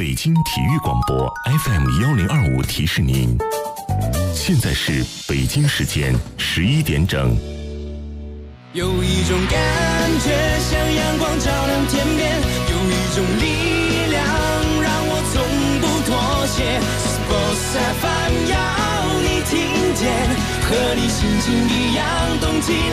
北京体育广播 FM1025提示您，现在是北京时间11点整。 有一种感觉像阳光照亮天边，有一种力量让我从不妥协。Sports FM 要你听见，和你心情一样动起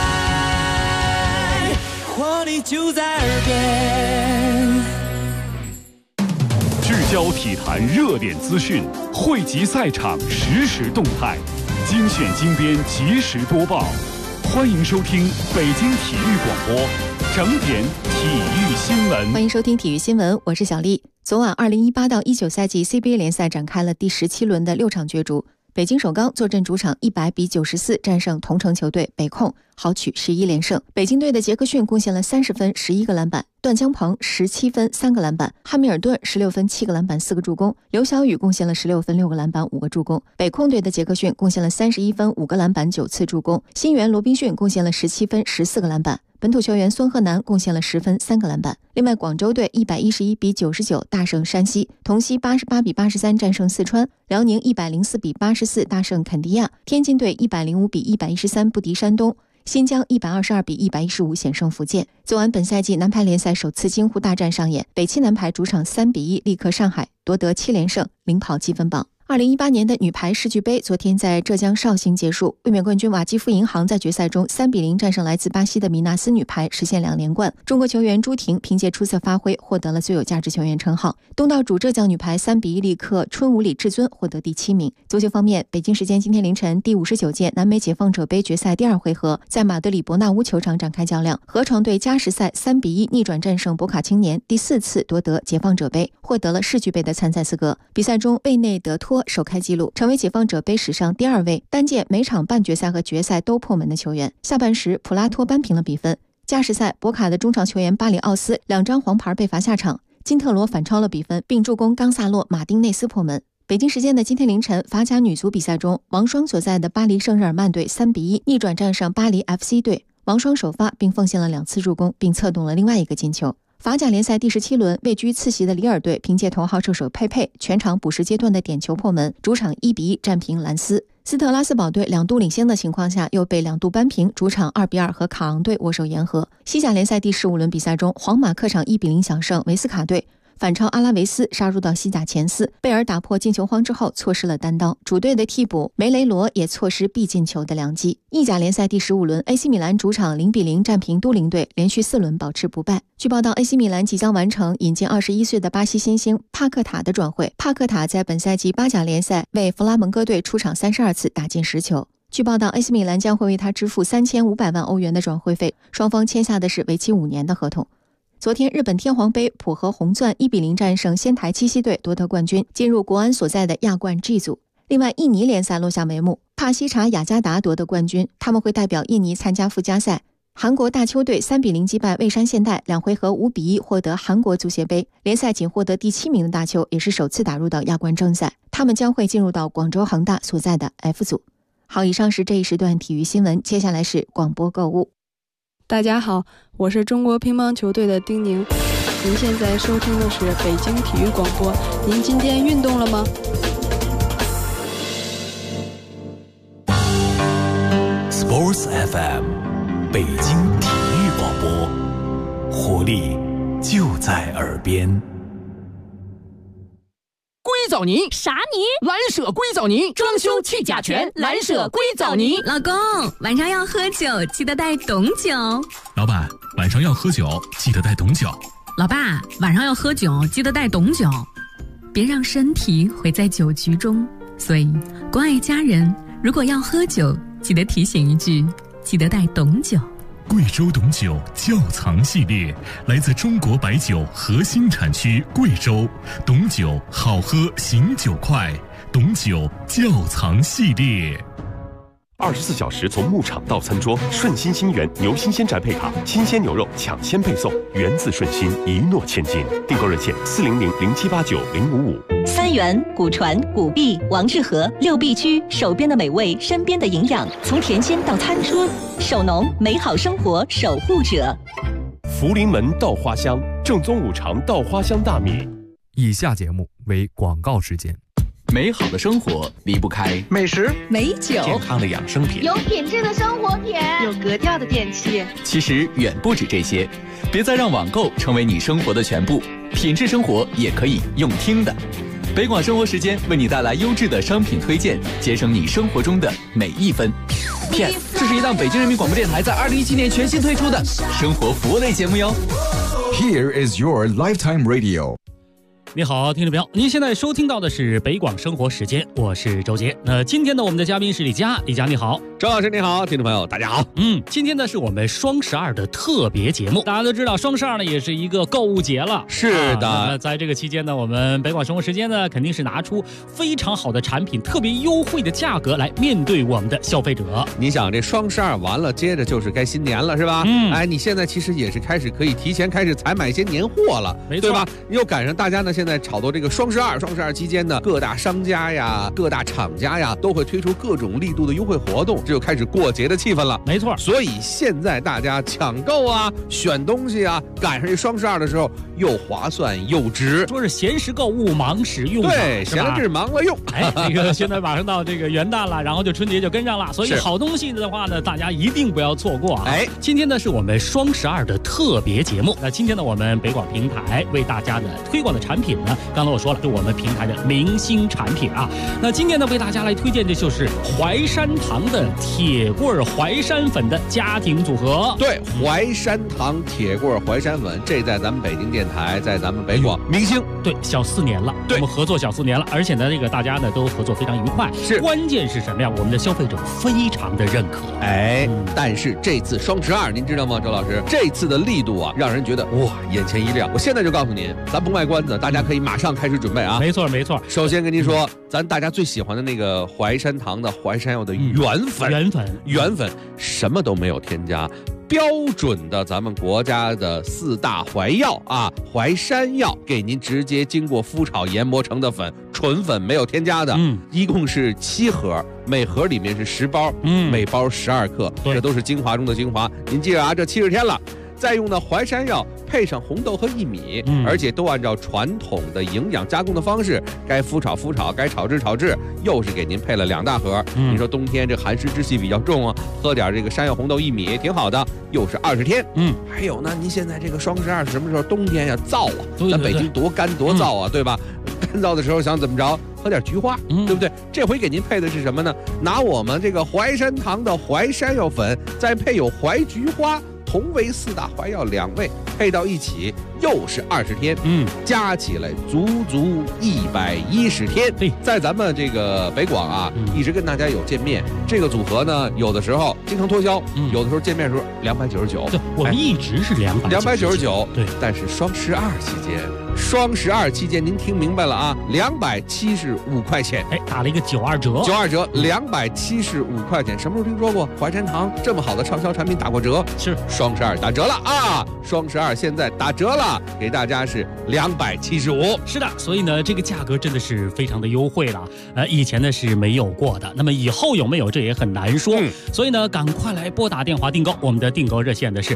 来，活力就在耳边。 聚焦体坛热点资讯，汇集赛场实时动态，精选精编及时播报。欢迎收听北京体育广播整点体育新闻。 欢迎收听体育新闻，我是小丽。昨晚2018到19赛季 CBA 联赛展开了第17轮的6场角逐，北京首钢坐镇主场100比94战胜同城球队北控，豪取11连胜。北京队的杰克逊贡献了30分11个篮板，段江鹏17分3个篮板，汉密尔顿16分7个篮板4个助攻，刘晓宇贡献了16分6个篮板5个助攻。北控队的杰克逊贡献了31分5个篮板9次助攻，新援罗宾逊贡献了17分14个篮板，本土球员孙鹤南贡献了10分3个篮板。另外，广州队111比99大胜山西，同曦88比83战胜四川，辽宁104比84大胜肯尼亚，天津队105比113不敌山东，新疆122比115险胜福建。昨晚本赛季男排联赛首次京沪大战上演，北汽男排主场3比1力克上海，夺得7连胜，领跑积分榜。2018年的女排世俱杯昨天在浙江绍兴结束，卫冕冠军瓦基弗银行在决赛中3比0战胜来自巴西的米纳斯女排，实现2连冠。中国球员朱婷凭借出色发挥获得了最有价值球员称号。东道主浙江女排3比1力克春武里至尊，获得第7名。足球方面，北京时间今天凌晨，第59届南美解放者杯决赛第2回合在马德里伯纳乌球场展开较量，河床队加时赛3比1逆转战胜博卡青年，第4次夺得解放者杯，获得了世俱杯的参赛资格。比赛中，贝内德托首开纪录，成为解放者杯史上第2位单届每场半决赛和决赛都破门的球员。下半时，普拉托扳平了比分。加时赛，博卡的中场球员巴里奥斯2张黄牌被罚下场，金特罗反超了比分，并助攻冈萨洛·马丁内斯破门。北京时间的今天凌晨，法甲女足比赛中，王霜所在的巴黎圣日耳曼队3比1逆转战胜巴黎 FC 队，王霜首发并奉献了2次助攻，并策动了另外一个进球。法甲联赛第17轮，位居次席的里尔队凭借头号射手佩佩全场补时阶段的点球破门，主场1比1战平兰斯。斯特拉斯堡队2度领先的情况下，又被2度扳平，主场2比2和卡昂队握手言和。西甲联赛第15轮比赛中，皇马客场1比0小胜维斯卡队，反超阿拉维斯杀入到西甲前4，贝尔打破进球荒之后错失了单刀，主队的替补梅雷罗也错失必进球的良机。意甲联赛第15轮 AC 米兰主场0比0战平都灵队，连续4轮保持不败。据报道， AC 米兰即将完成引进21岁的巴西新星帕克塔的转会，帕克塔在本赛季巴甲联赛为弗拉门戈队出场32次，打进10球。据报道， AC 米兰将会为他支付3500万欧元的转会费，双方签下的是为期5年的合同。昨天，日本天皇杯浦和红钻1比0战胜仙台七夕队，夺得冠军，进入国安所在的亚冠 G 组。另外，印尼联赛落下帷幕，帕西查雅加达夺得冠军，他们会代表印尼参加附加赛。韩国大邱队3比0击败蔚山现代，2回合5比1获得韩国足协杯。联赛仅获得第7名的大邱也是首次打入到亚冠正赛，他们将会进入到广州恒大所在的 F 组。好，以上是这一时段体育新闻，接下来是广播购物。 大家好，我是中国乒乓球队的丁宁，您现在收听的是北京体育广播。您今天运动了吗 ？Sports FM， 北京体育广播，活力就在耳边。 硅藻泥啥泥？ 蓝舍硅藻泥，装修去甲醛，蓝舍硅藻泥。 老公，晚上要喝酒，记得带董酒。 老板，晚上要喝酒，记得带董酒。 老爸，晚上要喝酒，记得带董酒。别让身体毁在酒局中，所以关爱家人，如果要喝酒，记得提醒一句，记得带董酒。 贵州董酒窖藏系列，来自中国白酒核心产区贵州，董酒好喝醒酒快，董酒窖藏系列。 24小时从牧场到餐桌，顺心新源牛新鲜宅配卡，新鲜牛肉抢先配送，源自顺心，一诺千金。订购热线400-0789-055。 三元、古传、古币、王致和6必居，手边的美味，身边的营养，从田间到餐桌，守农，美好生活守护者。 福临门稻花香，正宗五常稻花香大米。 以下节目为广告时间。 美好的生活离不开美食、 美酒、 健康的养生品、 有品质的生活品、 有格调的电器。 其实远不止这些，别再让网购成为你生活的全部，品质生活也可以用听的。北广生活时间为你带来优质的商品推荐，节省你生活中的每一分。P.S. 这是一档北京人民广播电台在2017年全新推出的生活服务类节目哟。 Here is your lifetime radio。 你好，听众朋友，您现在收听到的是北广生活时间，我是周杰。那今天呢，我们的嘉宾是李佳，李佳你好， 周老师你好，听众朋友大家好。 今天呢是我们双12的特别节目，大家都知道双12呢也是一个购物节了， 是的。 那在这个期间呢，我们北广生活时间呢肯定是拿出非常好的产品，特别优惠的价格来面对我们的消费者。 你想这双12完了，接着就是该新年了，是吧？你现在其实也是开始可以提前开始采买一些年货了， 没错， 对吧？又赶上大家呢现在炒作这个双12期间呢，各大商家呀、各大厂家呀都会推出各种力度的优惠活动，这就开始过节的气氛了。 没错， 所以现在大家抢购啊、选东西啊，赶上这双12的时候，又划算又值。 说是闲时购物，忙时用。 对，闲了治，忙了用。 这个现在马上到这个元旦了，然后就春节就跟上了，所以好东西的话呢，大家一定不要错过啊！今天呢是我们双12的特别节目。那今天呢，我们北广平台为大家的推广的产品呢，刚才我说了，是我们平台的明星产品啊。那今天呢，为大家来推荐的就是淮山堂的铁棍淮山粉的家庭组合。 对，淮山堂铁棍淮山粉，这在咱们北京电台，在咱们北广明星， 对，小4年了，我们合作小4年了，而且呢，这个大家呢都合作非常愉快。 是， 关键是什么呀？我们的消费者非常的认可。 但是这次双12，您知道吗，周老师？这次的力度啊，让人觉得哇，眼前一亮。我现在就告诉您，咱不卖关子，大家可以马上开始准备啊。 没错没错。 首先跟您说，咱大家最喜欢的那个淮山堂的淮山药的原粉，什么都没有添加。标准的咱们国家的4大淮药啊，淮山药给您直接经过麸炒研磨成的粉，纯粉没有添加的，一共是7盒，每盒里面是10包，每包12克，这都是精华中的精华。您记着啊，这70天了。再用的淮山药配上红豆和薏米，而且都按照传统的营养加工的方式，该麸炒，该炒制，又是给您配了2大盒。你说冬天这寒湿之气比较重啊，喝点这个山药、红豆、薏米挺好的，又是20天。还有呢，您现在这个双12是什么时候？冬天呀，燥啊，咱北京多干多燥啊，对吧？干燥的时候想怎么着？喝点菊花，对不对？这回给您配的是什么呢？拿我们这个淮山堂的淮山药粉，再配有淮菊花。同为4大淮药2味配到一起，又是20天，加起来足110天。在咱们这个北广啊，一直跟大家有见面。这个组合呢，有的时候经常脱销，有的时候见面的时候299。 对，我们一直是 299。 对， 但是双12期间，您听明白了啊，275块钱， 打了一个92折 ，275块钱。什么时候听说过淮山堂这么好的畅销产品打过折？ 是双12打折了啊！双12现在打折了，给大家是275。 是的，所以呢，这个价格真的是非常的优惠了。以前呢是没有过的，那么以后有没有这也很难说。所以呢，赶快来拨打电话订购，我们的订购热线呢是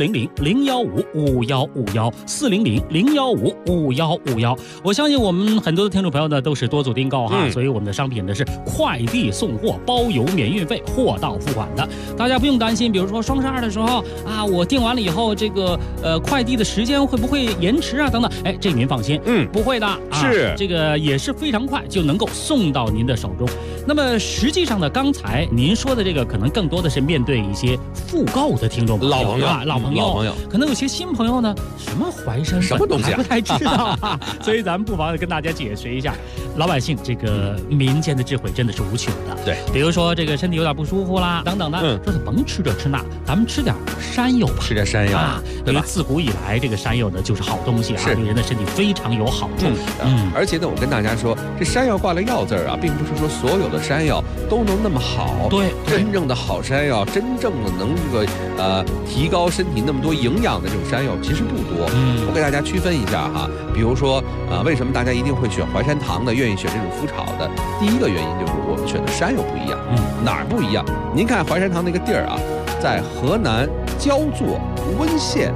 400-015-5151，400-015-5151。我相信我们很多的听众朋友呢都是多组订购哈，所以我们的商品呢是快递送货，包邮免运费，货到付款的，大家不用担心。比如说双12的时候啊，我订完了以后，这个快递的时间会不会延迟啊？等等，这您放心，不会的， 是这个也是非常快就能够送到您的手中。那么实际上呢，刚才您说的这个可能更多的是面对一些复购的听众朋友、老朋友，可能有些新朋友呢，什么淮山什么东西不太知道啊，所以咱们不妨跟大家解释一下，老百姓这个民间的智慧真的是无穷的。 对， 比如说这个身体有点不舒服啦，等等的，说是甭吃这吃那，咱们吃点山药吧， 吃点山药啊， 因为自古以来这个山药呢就是好东西啊，对人的身体非常有好处。 而且呢，我跟大家说，这山药挂了药字啊，并不是说所有的山药都能那么好。 对， 真正的好山药，真正的能这个提高身体那么多营养的这种山药其实不多。我给大家区分一下哈，比如说为什么大家一定会选淮山堂的，愿意选这种麸炒的？第一个原因就是我们选的山药不一样。哪儿不一样？您看淮山堂那个地儿啊，在河南焦作温县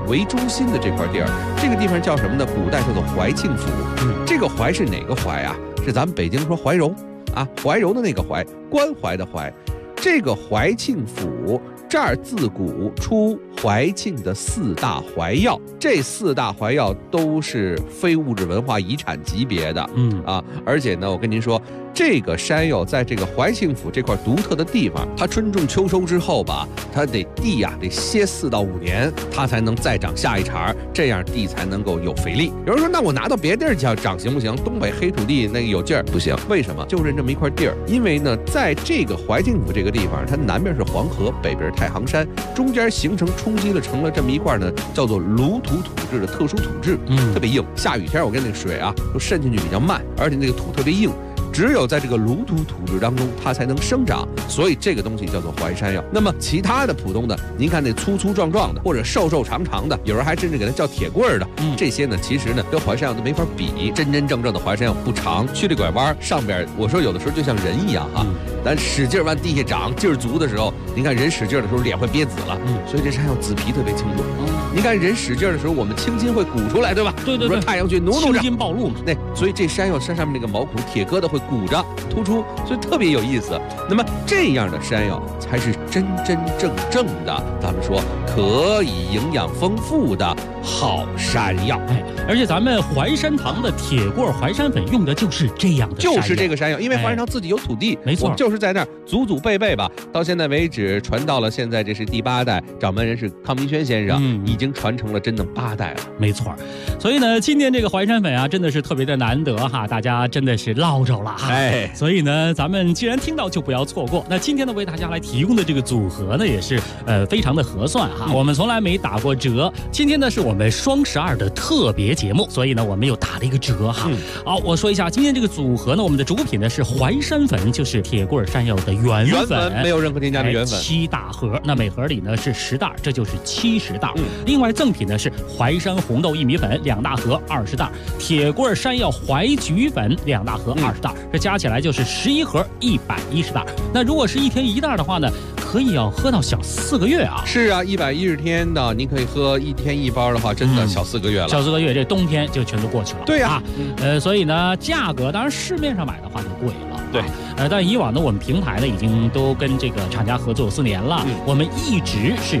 为中心的这块地儿。这个地方叫什么呢？古代叫做怀庆府。这个怀是哪个怀啊？是咱们北京说怀柔啊，怀柔的那个怀，关怀的怀。这个怀庆府这儿自古出怀庆的4大怀药，这4大怀药都是非物质文化遗产级别的。而且呢，我跟您说，这个山药在这个怀庆府这块独特的地方，它春种秋收之后吧，它得地呀得歇4到5年，它才能再长下一茬，这样地才能够有肥力。有人说，那我拿到别地儿去长行不行？东北黑土地那个有劲儿，不行。为什么？就认这么一块地儿，因为呢，在这个怀庆府这个地方，它南边是黄河，北边是太行山，中间形成冲击了成了这么一块呢，叫做鲁土土质的特殊土质，特别硬。下雨天我跟那个水啊都渗进去比较慢，而且那个土特别硬。只有在这个鲁土土质当中，它才能生长，所以这个东西叫做淮山药。那么其他的普通的，您看那粗粗壮壮的，或者瘦瘦长长的，有人还甚至给它叫铁棍儿的，这些呢，其实呢跟淮山药都没法比。真真正正的淮山药不长，曲里拐弯，上边我说有的时候就像人一样哈，咱使劲往地下长，劲儿足的时候，您看人使劲的时候脸会憋紫了，所以这山药紫皮特别清楚。您看人使劲的时候，我们青筋会鼓出来，对吧？对，说太阳穴努着， 青筋暴露嘛。 那所以这山药山上面那个毛孔铁疙瘩会鼓着突出，所以特别有意思。那么这样的山药才是真真正正的，咱们说可以营养丰富的好山药。 而且咱们淮山堂的铁棍淮山粉用的就是这样的山药， 就是这个山药，因为淮山堂自己有土地， 没错， 我们就是在那儿祖祖辈辈吧，到现在为止传到了现在，这是第8代，掌门人是康明轩先生，已经传承了真的8代了， 没错。所以呢，今天这个淮山粉啊，真的是特别的难得哈，大家真的是捞着了哈。所以呢，咱们既然听到就不要错过。那今天呢，为大家来提供的这个组合呢，也是非常的合算哈，我们从来没打过折。今天呢，是我们双12的特别节目，所以呢，我们又打了一个折哈。好，我说一下今天这个组合呢，我们的主品呢是淮山粉，就是铁棍山药的原粉， 没有任何添加的原粉 ，7大盒。那每盒里呢是10袋，这就是70袋。另外赠品呢是淮山红豆薏米粉2大盒20袋，铁棍山药淮菊粉2大盒20袋，这加起来就是11盒110袋。那如果是1天1袋的话呢，可以要喝到小4个月啊。 是啊，110天的，您可以喝1天1包的话，真的小4个月了。 小4个月，这冬天就全都过去了。 对呀， 所以呢，价格当然市面上买的话就贵了。 对， 但以往呢，我们平台呢已经都跟这个厂家合作有4年了，我们一直是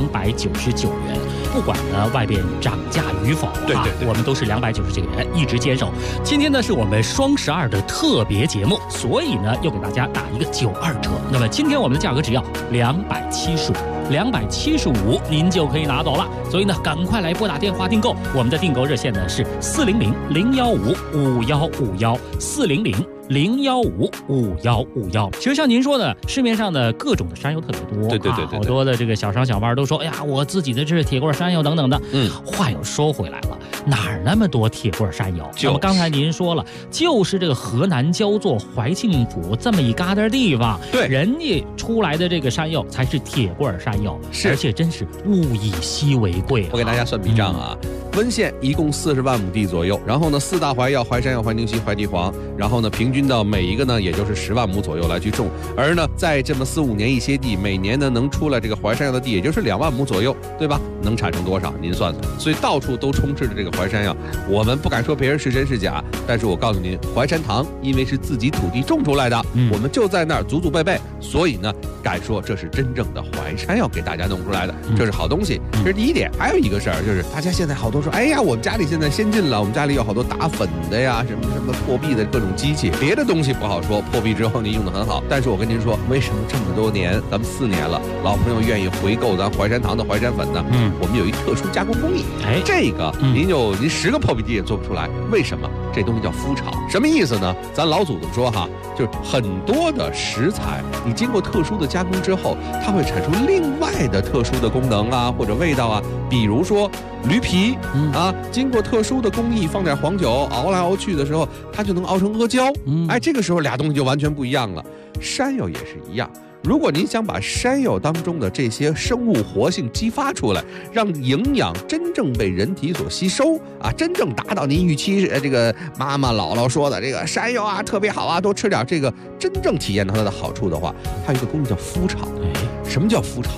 299元，不管呢外边涨价与否， 对， 我们都是299元一直坚守。今天呢是我们双12的特别节目，所以呢又给大家打一个92折。那么今天我们的价格只要275，您就可以拿走了。所以呢，赶快来拨打电话订购，我们的订购热线呢是400-015-5151，400-015-5151。其实像您说的，市面上的各种的山药特别多， 对， 好多的这个小商小贩都说，哎呀，我自己的这是铁棍山药等等的。话又说回来了，哪儿那么多铁棍山药？那么刚才您说了，就是这个河南焦作怀庆府这么一疙瘩地方， 对， 人家出来的这个山药才是铁棍山药，而且真是物以稀为贵。 我给大家算笔账啊，温县一共40万亩地左右，然后呢4大怀药，淮山药、淮宁西、淮地黄，然后呢平均到每一个呢也就是10万亩左右来去种，而呢在这么4、5年一些地，每年呢能出来这个淮山药的地也就是2万亩左右，对吧？能产生多少？您算算。所以到处都充斥着这个淮山药，我们不敢说别人是真是假，但是我告诉您，淮山堂因为是自己土地种出来的，我们就在那儿祖祖辈辈，所以呢敢说这是真正的淮山药给大家弄出来的，这是好东西。这是第一点。还有一个事儿就是，大家现在好多说，哎呀，我们家里现在先进了，我们家里有好多打粉的呀，什么破壁的各种机器，别的东西不好说，破壁之后您用的很好，但是我跟您说，为什么这么多年，咱们4年了，老朋友愿意回购咱淮山堂的淮山粉呢？我们有一特殊加工工艺，这个您10个破壁机也做不出来，为什么？这东西叫麸炒，什么意思呢？咱老祖宗说哈，就是很多的食材，你经过特殊的加工之后，它会产出另外的特殊的功能啊，或者味道啊。比如说驴皮经过特殊的工艺，放点黄酒熬来熬去的时候，它就能熬成阿胶。这个时候俩东西就完全不一样了。山药也是一样。如果您想把山药当中的这些生物活性激发出来，让营养真正被人体所吸收真正达到您预期这个妈妈姥姥说的这个山药特别好多吃点这个，真正体验到它的好处的话，它有一个工艺叫麸炒。什么叫麸炒？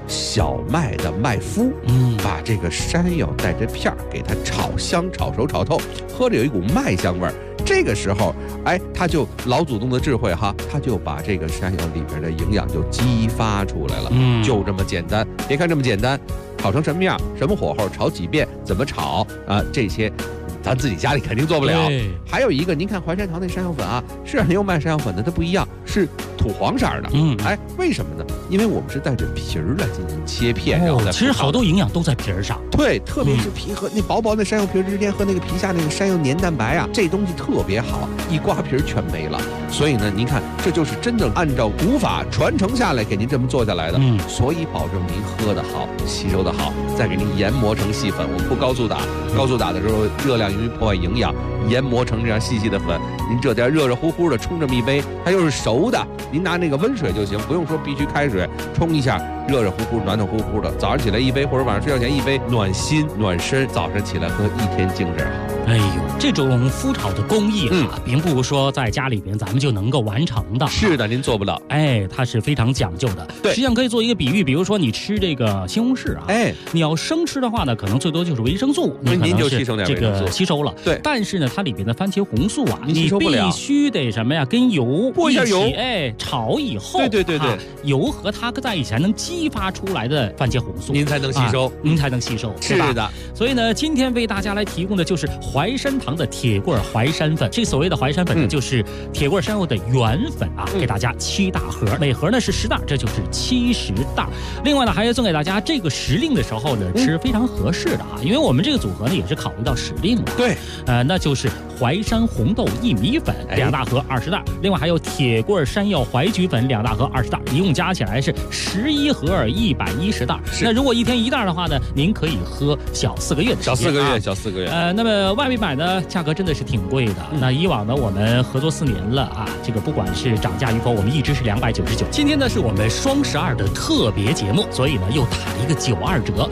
小麦的麦麸，把这个山药带着片儿给它炒香、炒熟、炒透，喝着有一股麦香味儿。这个时候，他就老祖宗的智慧哈，他就把这个山药里边的营养就激发出来了。就这么简单。别看这么简单，炒成什么样、什么火候、炒几遍、怎么炒啊，这些咱自己家里肯定做不了。还有一个，您看淮山堂那山药粉啊，市场又卖山药粉的，它不一样，是土黄色的。为什么呢？因为我们是带着皮儿来进行切片，然后其实好多营养都在皮儿上。 对，特别是皮和那薄薄的山药皮之间和那个皮下那个山药黏蛋白啊，这东西特别好，一刮皮儿全没了。所以呢，您看，这就是真正按照古法传承下来给您这么做下来的。所以保证您喝得好，吸收得好，再给您研磨成细粉。我们不高速打，高速打的时候热量容易破坏营养，研磨成这样细细的粉。您这点热热乎乎的冲这么一杯，它又是熟的，您拿那个温水就行，不用说必须开水冲一下，热热乎乎、暖暖乎乎的。早上起来一杯，或者晚上睡觉前一杯，暖心暖身。早上起来喝，一天精神好。 哎呦，这种麸炒的工艺并不说在家里边咱们就能够完成的。 是的，您做不到。 它是非常讲究的。 对， 实际上可以做一个比喻，比如说你吃这个西红柿啊，你要生吃的话呢，可能最多就是维生素， 您就吸收点这个吸收了。 对， 但是呢，它里边的番茄红素啊， 你必须得什么呀？跟油过一下油， 炒以后， 对， 油和它在一起才能激发出来的番茄红素， 您才能吸收， 您才能吸收。 是的。 所以呢，今天为大家来提供的就是淮山堂的铁棍淮山粉。这所谓的淮山粉呢，就是铁棍山药的原粉啊，给大家7大盒，每盒呢是10袋，这就是70袋。另外呢，还要送给大家这个时令的时候呢，吃非常合适的啊，因为我们这个组合呢也是考虑到时令了。 对， 那就是淮山红豆薏米粉2大盒20袋，另外还有铁棍山药淮菊粉2大盒20袋，一共加起来是11盒110袋。那如果一天1袋的话呢，您可以喝小4个月的时间。 小4个月。 那么外面买的价格真的是挺贵的。那以往呢，我们合作4年了啊，这个不管是涨价与否，我们一直是299。今天呢是我们双12的特别节目，所以呢又打了一个92折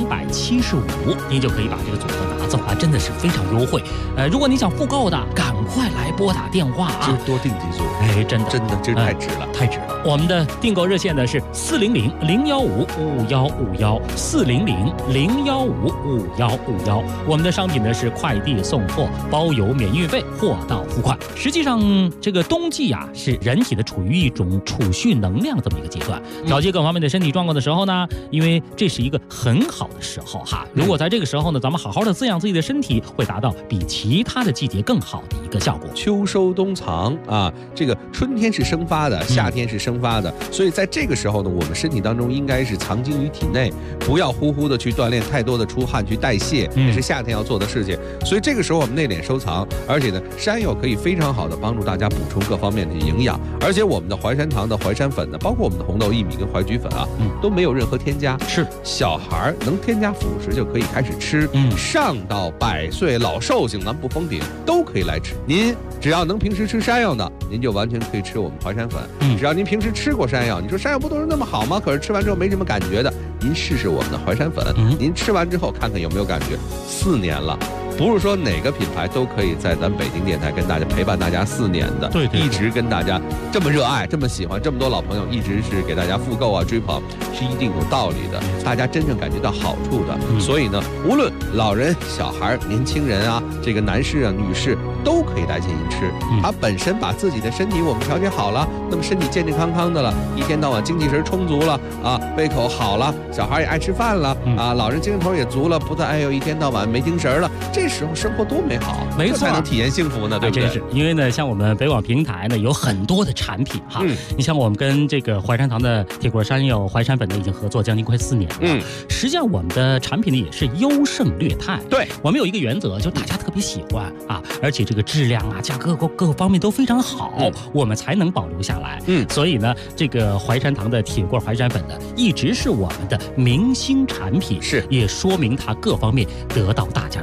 ，275，您就可以把这个组合拿走啊，真的是非常优惠。如果你想复购的，赶快来拨打电话啊， 多订几组。 真的， 这太值了， 太值了。我们的订购热线呢是400-015-5151，400-015-5151。我们的商品呢是快递送货，包邮免运费，货到付款。实际上，这个冬季啊，是人体的处于一种储蓄能量这么一个阶段，调节各方面的身体状况的时候呢，因为这是一个很好的时候哈。如果在这个时候呢，咱们好好的滋养自己的身体，会达到比其他的季节更好的一个效果。 秋收冬藏啊，这个春天是生发的，夏天是生发的，所以在这个时候呢，我们身体当中应该是藏精于体内，不要呼呼的去锻炼，太多的出汗去代谢，这是夏天要做的事情。所以这个时候我们内敛收藏，而且呢，山药可以非常好的帮助大家补充各方面的营养，而且我们的淮山堂的淮山粉呢，包括我们的红豆薏米跟淮菊粉啊，都没有任何添加， 是小孩能添加辅食就可以开始吃，上到100岁老寿星，咱们不封顶都可以来吃。您只要能平时吃山药的，您就完全可以吃我们淮山粉。只要您平时吃过山药，你说山药不都是那么好吗？可是吃完之后没什么感觉的，您试试我们的淮山粉，您吃完之后看看有没有感觉。4年了。不是说哪个品牌都可以在咱北京电台跟大家陪伴大家4年的， 对， 一直跟大家这么热爱、这么喜欢，这么多老朋友一直是给大家复购啊、追捧，是一定有道理的，大家真正感觉到好处的。所以呢，无论老人、小孩、年轻人啊，这个男士啊、女士都可以来进行吃。他本身把自己的身体我们调节好了，那么身体健健康康的了，一天到晚精气神充足了啊，胃口好了，小孩也爱吃饭了啊，老人精神头也足了，不再一天到晚没精神了。这时候生活多美好， 没错， 才能体验幸福呢，对不对？ 真是，因为呢，像我们北广平台呢有很多的产品哈，你像我们跟这个淮山堂的铁棍山药淮山粉呢已经合作将近快4年了，实际上我们的产品呢也是优胜劣汰。 对， 我们有一个原则，就大家特别喜欢啊，而且这个质量啊、价格各个方面都非常好，我们才能保留下来。所以呢，这个淮山堂的铁棍淮山粉呢，一直是我们的明星产品， 是， 也说明它各方面得到大家的认可。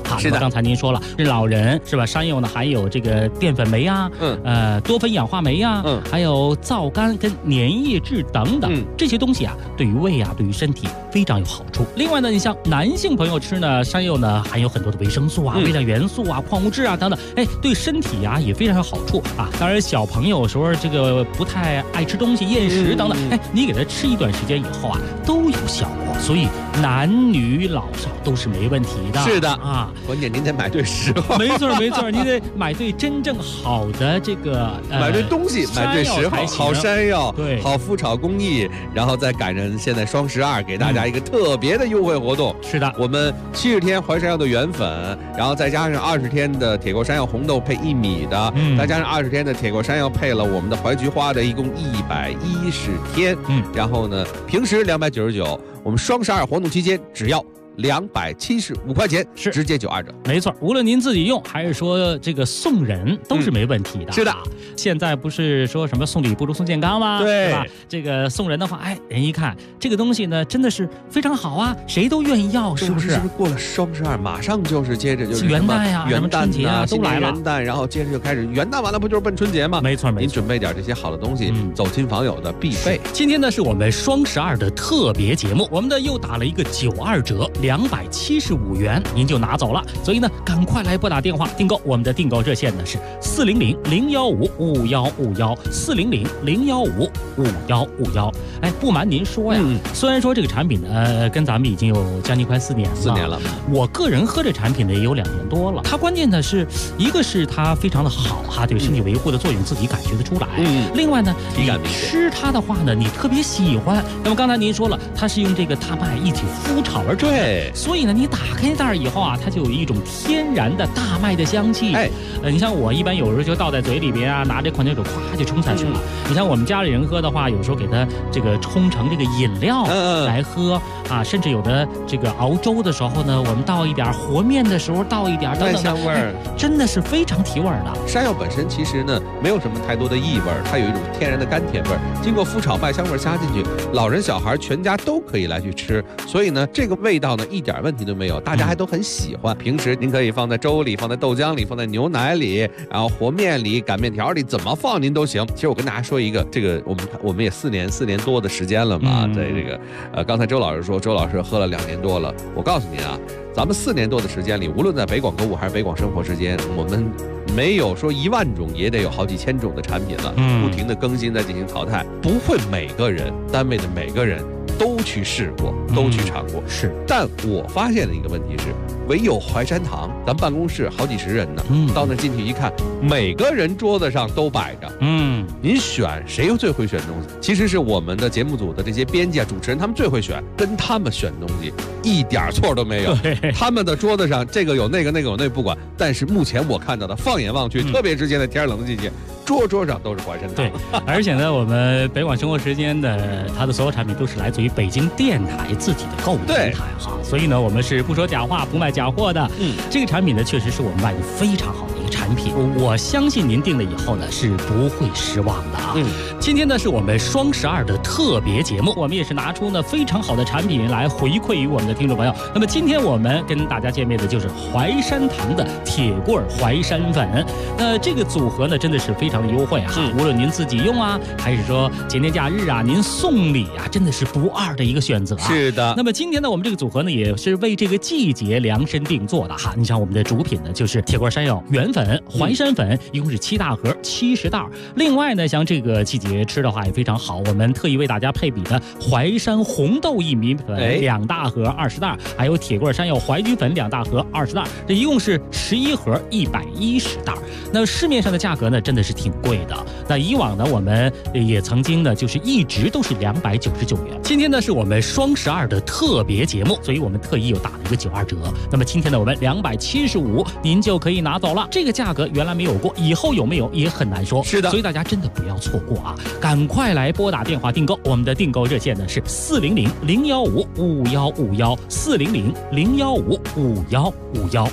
哈。是的，刚才您说了，是老人是吧？山药呢含有这个淀粉酶啊，多酚氧化酶啊，还有皂苷跟粘液质等等，这些东西啊，对于胃啊，对于身体非常有好处。另外呢，你像男性朋友吃呢，山药呢含有很多的维生素啊、微量元素啊、矿物质啊等等，对身体啊也非常有好处啊。当然，小朋友有时候这个不太爱吃东西、厌食等等，你给他吃一段时间以后啊，都有效果。所以男女老少都是没问题的。是的啊， 关键您得买对时候。 没错没错，你得买对真正好的这个买对东西，买对时候，好山药， 对， 好麸炒工艺，然后再赶上现在双12，给大家一个特别的优惠活动。 是的， 我们70天淮山药的原粉，然后再加上20天的铁锅山药红豆配1米的，再加上20天的铁锅山药配了我们的淮菊花的，一共110天。然后呢，平时299，我们双12活动期间只要275块钱，是直接92折。 没错，无论您自己用还是说这个送人都是没问题的。 是的， 现在不是说什么送礼不如送健康吗？ 对吧？这个送人的话，人一看这个东西呢，真的是非常好啊，谁都愿意要，是不是？ 是不是过了双12，马上就是接着就是元旦呀、 元旦节啊都来了。 元旦，然后接着就开始元旦完了，不就是奔春节吗？ 没错没错。 您准备点这些好的东西，走亲访友的必备。 今天呢是我们双12的特别节目，我们的又打了一个92折，275元您就拿走了。所以呢，赶快来拨打电话订购，我们的订购热线呢是400-015-5151，400-015-5151。不瞒您说呀，虽然说这个产品呢跟咱们已经有将近快4年了，我个人喝这产品呢也有2年多了。它关键的是，一个是它非常的好哈，对身体维护的作用自己感觉得出来。另外呢，你吃它的话呢，你特别喜欢。那么刚才您说了，它是用这个大麦一起麸炒而成的，所以呢，你打开袋以后啊，它就有一种天然的大麦的香气。你像我一般有时候就倒在嘴里边啊，拿着矿泉水咵就冲下去了。你像我们家里人喝的话，有时候给它这个冲成这个饮料来喝啊，甚至有的这个熬粥的时候呢，我们倒一点，和面的时候倒一点，等等， 香味儿真的是非常提味的。 山药本身其实呢没有什么太多的异味，它有一种天然的甘甜味，经过麸炒麦香味加进去，老人小孩全家都可以来去吃。所以呢，这个味道呢一点问题都没有，大家还都很喜欢。平时您可以放在粥里，放在豆浆里，放在牛奶里，然后和面里、擀面条里，怎么放您都行。其实我跟大家说一个，这个我们也4年多的时间了嘛，在这个刚才周老师说，周老师喝了2年多了。我告诉您啊，咱们4年多的时间里，无论在北广购物还是北广生活之间，我们没有说1万种，也得有好几千种的产品了，不停的更新，在进行淘汰，不会每个人单位的每个人都去试过，都去尝过。 是， 但我发现的一个问题是，唯有淮山堂，咱办公室好几十人呢，到那进去一看，每个人桌子上都摆着，您选谁最会选东西？其实是我们的节目组的这些编辑啊、主持人，他们最会选，跟他们选东西一点错都没有。他们的桌子上这个有那个，那个有那不管，但是目前我看到的，放眼望去，特别是现在天冷的季节，桌上都是淮山堂。 对，而且呢，我们北广生活时间的它的所有产品都是来自于北京电台自己的购物平台哈，所以呢，我们是不说假话、不卖假货的。这个产品呢，确实是我们卖的非常好的一个产品，我相信您订了以后呢是不会失望的啊。今天呢是我们双12的特别节目，我们也是拿出呢非常好的产品来回馈于我们的听众朋友。那么今天我们跟大家见面的就是淮山堂的铁棍淮山粉，那这个组合呢真的是非常的优惠啊，无论您自己用啊，还是说节年假日啊，您送礼啊，真的是不二的一个选择啊。 是的。 那么今天呢，我们这个组合呢也是为这个季节量身定做的哈。你像我们的主品呢，就是铁棍山药原粉、淮山粉，一共是7大盒70袋。另外呢，像这个季节吃的话也非常好，我们特意为大家配比的淮山红豆薏米粉2大盒20袋，还有铁棍山药淮菊粉2大盒20袋，这一共是11盒110袋。那市面上的价格呢，真的是挺贵的。那以往呢，我们也曾经呢，就是一直都是299元。今天呢，是我们双12的特别节目，所以我们特意又打了一个92折。那么今天呢，我们275，您就可以拿走了。这个价格原来没有过，以后有没有也很难说。 是的， 所以大家真的不要错过啊！赶快来拨打电话订购，我们的订购热线呢是400-015-5151，400-015-5151。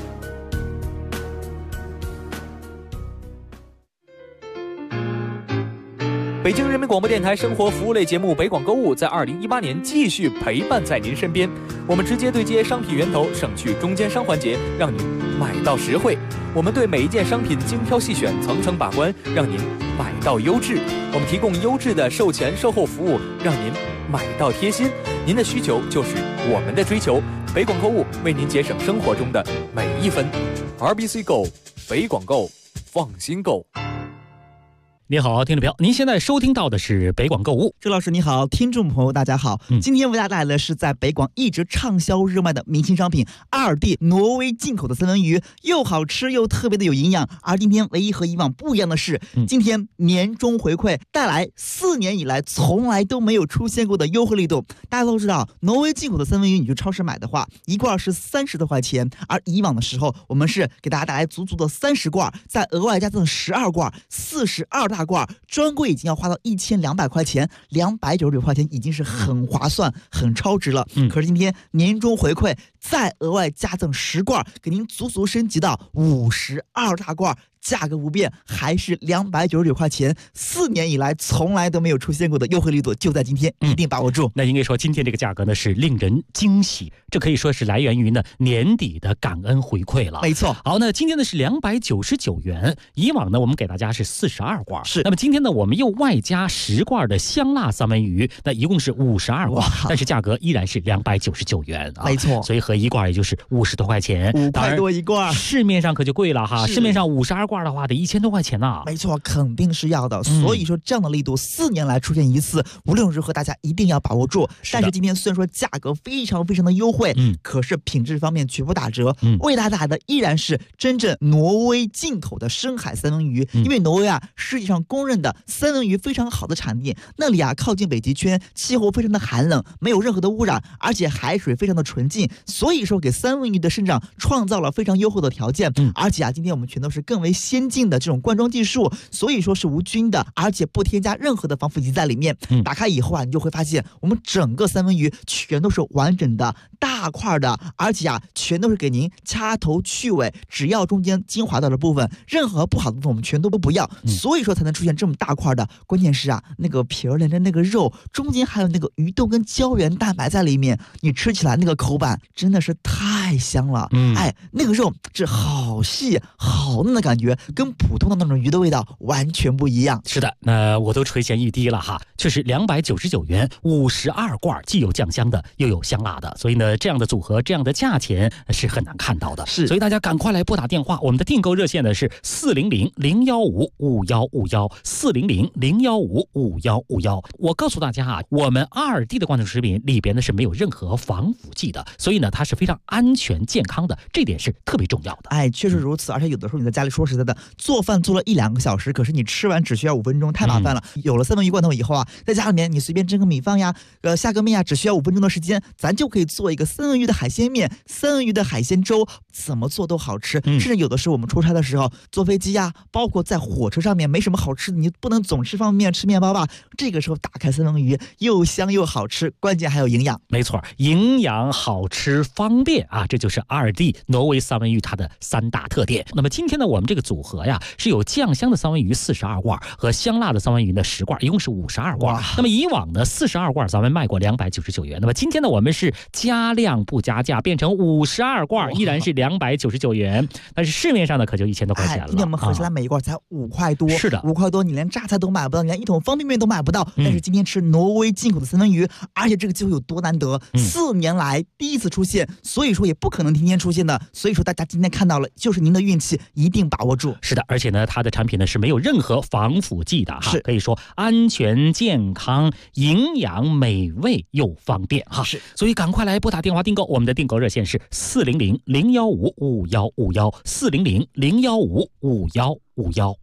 北京人民广播电台生活服务类节目《北广购物》在2018年继续陪伴在您身边。我们直接对接商品源头，省去中间商环节，让您买到实惠。我们对每一件商品精挑细选，层层把关，让您买到优质。我们提供优质的售前售后服务，让您买到贴心。您的需求就是我们的追求。北广购物为您节省生活中的每一分。RBC Go， 北广购，放心购。 你好，听众朋友，您现在收听到的是北广购物。 周老师你好，听众朋友大家好。今天为大家带来的是在北广一直畅销热卖的明星商品2D 挪威进口的三文鱼，又好吃又特别的有营养。而今天唯一和以往不一样的是，今天年终回馈带来4年以来从来都没有出现过的优惠力度。大家都知道，挪威进口的三文鱼你去超市买的话，一罐是30多块钱，而以往的时候我们是给大家带来足足的30罐，再额外加赠12罐，42大罐，专柜已经要花到1200块钱，299块钱已经是很划算、很超值了。可是今天年终回馈再额外加赠10罐，给您足足升级到52大罐。价格不变，还是299块钱，4年以来从来都没有出现过的优惠力度，就在今天，一定把握住。 那应该说，今天这个价格呢是令人惊喜，这可以说是来源于呢年底的感恩回馈了。 没错。 好，那今天呢是299元，以往呢我们给大家是42罐， 是。 那么今天呢我们又外加10罐的香辣三文鱼，那一共是52罐，但是价格依然是299元啊。 没错。 所以合一罐也就是50多块钱 ，5块多一罐， 市面上可就贵了哈，市面上52罐的话得1000多块钱呢。 没错，肯定是要的。所以说这样的力度4年来出现一次，无论如何大家一定要把握住。但是今天虽然说价格非常非常的优惠，可是品质方面绝不打折。为大家带来的依然是真正挪威进口的深海三文鱼，因为挪威啊世界上公认的三文鱼非常好的产地，那里啊靠近北极圈，气候非常的寒冷，没有任何的污染，而且海水非常的纯净，所以说给三文鱼的生长创造了非常优厚的条件。而且啊今天我们全都是更为先进的这种灌装技术，所以说是无菌的，而且不添加任何的防腐剂在里面。打开以后啊，你就会发现我们整个三文鱼全都是完整的、大块的，而且啊全都是给您掐头去尾，只要中间精华到的部分，任何不好的部分我们全都不要。所以说才能出现这么大块的。关键是啊，那个皮儿连着那个肉，中间还有那个鱼豆跟胶原蛋白在里面，你吃起来那个口感真的是太香了。哎，那个肉是好细好嫩的感觉，跟普通的那种鱼的味道完全不一样。 是的，那我都垂涎欲滴了哈，确实299元52罐，既有酱香的又有香辣的，所以呢这样的组合这样的价钱是很难看到的。 是， 所以大家赶快来拨打电话，我们的订购热线呢是400-015-5151，400-015-5151。我告诉大家啊，我们2D 的罐头食品里边呢是没有任何防腐剂的，所以呢它是非常安全健康的，这点是特别重要的。 哎，确实如此。而且有的时候你在家里说实在的做饭做了1-2个小时，可是你吃完只需要5分钟，太麻烦了。有了三文鱼罐头以后啊，在家里面你随便蒸个米饭呀，下个面呀，只需要5分钟的时间，咱就可以做一个三文鱼的海鲜面、三文鱼的海鲜粥，怎么做都好吃。甚至有的时候我们出差的时候，坐飞机呀，包括在火车上面没什么好吃的，你不能总吃方便面吃面包吧？这个时候打开三文鱼，又香又好吃，关键还有营养。 没错，营养好吃方便啊，这就是2D 挪威三文鱼它的3大特点。那么今天呢，我们这个组合呀是有酱香的三文鱼42罐和香辣的三文鱼的10罐，一共是52罐。那么以往呢42罐咱们卖过299元，那么今天呢我们是加量不加价，变成52罐，依然是299元，但是市面上呢可就1000多块钱了。 今天我们合起来每一罐才5块多。 是的 ，5块多，你连榨菜都买不到，你连一桶方便面都买不到。但是今天吃挪威进口的三文鱼，而且这个机会有多难得，4年来第一次出现，所以说也不可能天天出现的。所以说大家今天看到了，就是您的运气，一定把握住。 是的，而且呢，它的产品呢是没有任何防腐剂的哈，可以说安全、健康、营养、美味又方便哈。 是， 所以赶快来拨打电话订购，我们的订购热线是400-015-5151，400-015-5151。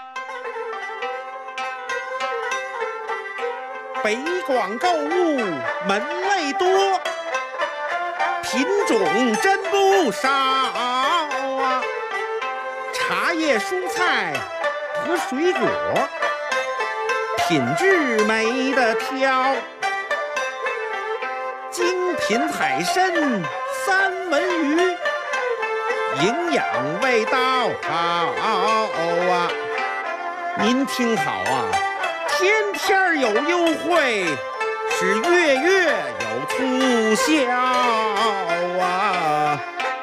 北广购物门类多，品种真不少啊！茶叶、蔬菜和水果，品质没得挑。精品海参、三文鱼，营养味道好啊！您听好啊！ 天天有优惠，是月月有促销啊。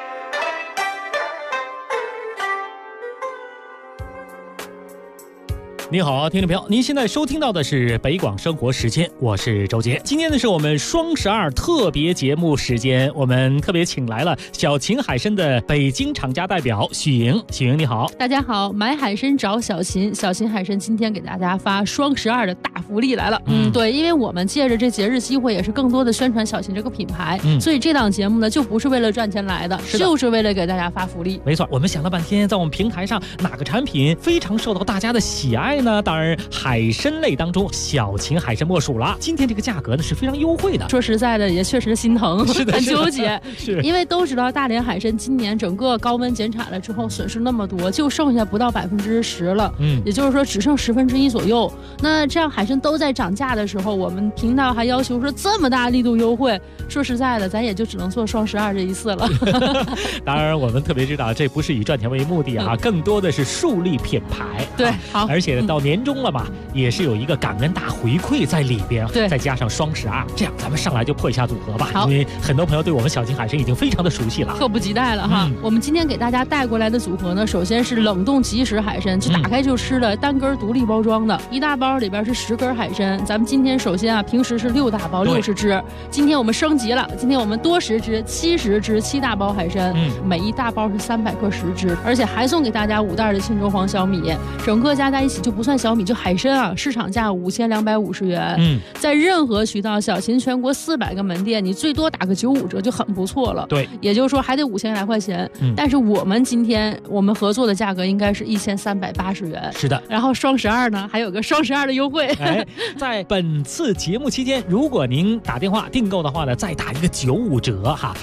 你好，听众朋友，您现在收听到的是北广生活时间，我是周杰。今天呢是我们双12特别节目时间，我们特别请来了小秦海参的北京厂家代表许莹。许莹你好。 大家好，买海参找小秦，小秦海参今天给大家发双12的大福利来了。对，因为我们借着这节日机会，也是更多的宣传小秦这个品牌，所以这档节目呢就不是为了赚钱来的，就是为了给大家发福利。 没错，我们想了半天，在我们平台上哪个产品非常受到大家的喜爱呢？当然海参类当中小秦海参莫属了。今天这个价格呢是非常优惠的， 说实在的也确实心疼，很纠结。 是因为都知道大连海参今年整个高温减产了之后损失那么多，就剩下不到10%了，也就是说只剩1/10左右。那这样海参都在涨价的时候，我们频道还要求说这么大力度优惠，说实在的咱也就只能做双12这一次了。 当然我们特别知道这不是以赚钱为目的啊，更多的是树立品牌。 对，好， 而且到年终了嘛，也是有一个感恩大回馈在里边， 对， 再加上双12，这样咱们上来就破一下组合吧。 好， 因为很多朋友对我们小秦海参已经非常的熟悉了， 迫不及待了哈。我们今天给大家带过来的组合呢，首先是冷冻即食海参，就打开就吃的，单根独立包装的，一大包里边是10根海参。咱们今天首先啊，平时是6大包60只，今天我们升级了，今天我们多10只70只7大包海参，每一大包是300克10只，而且还送给大家5袋的庆州黄小米，整个加在一起就不算小米，就海参啊，市场价5250元。在任何渠道，小秦全国400个门店，你最多打个95折就很不错了。 对， 也就是说还得5000来块钱。但是我们今天我们合作的价格应该是1380元。 是的。 然后双12呢，还有个双12的优惠。 在本次节目期间，如果您打电话订购的话呢，再打一个95折哈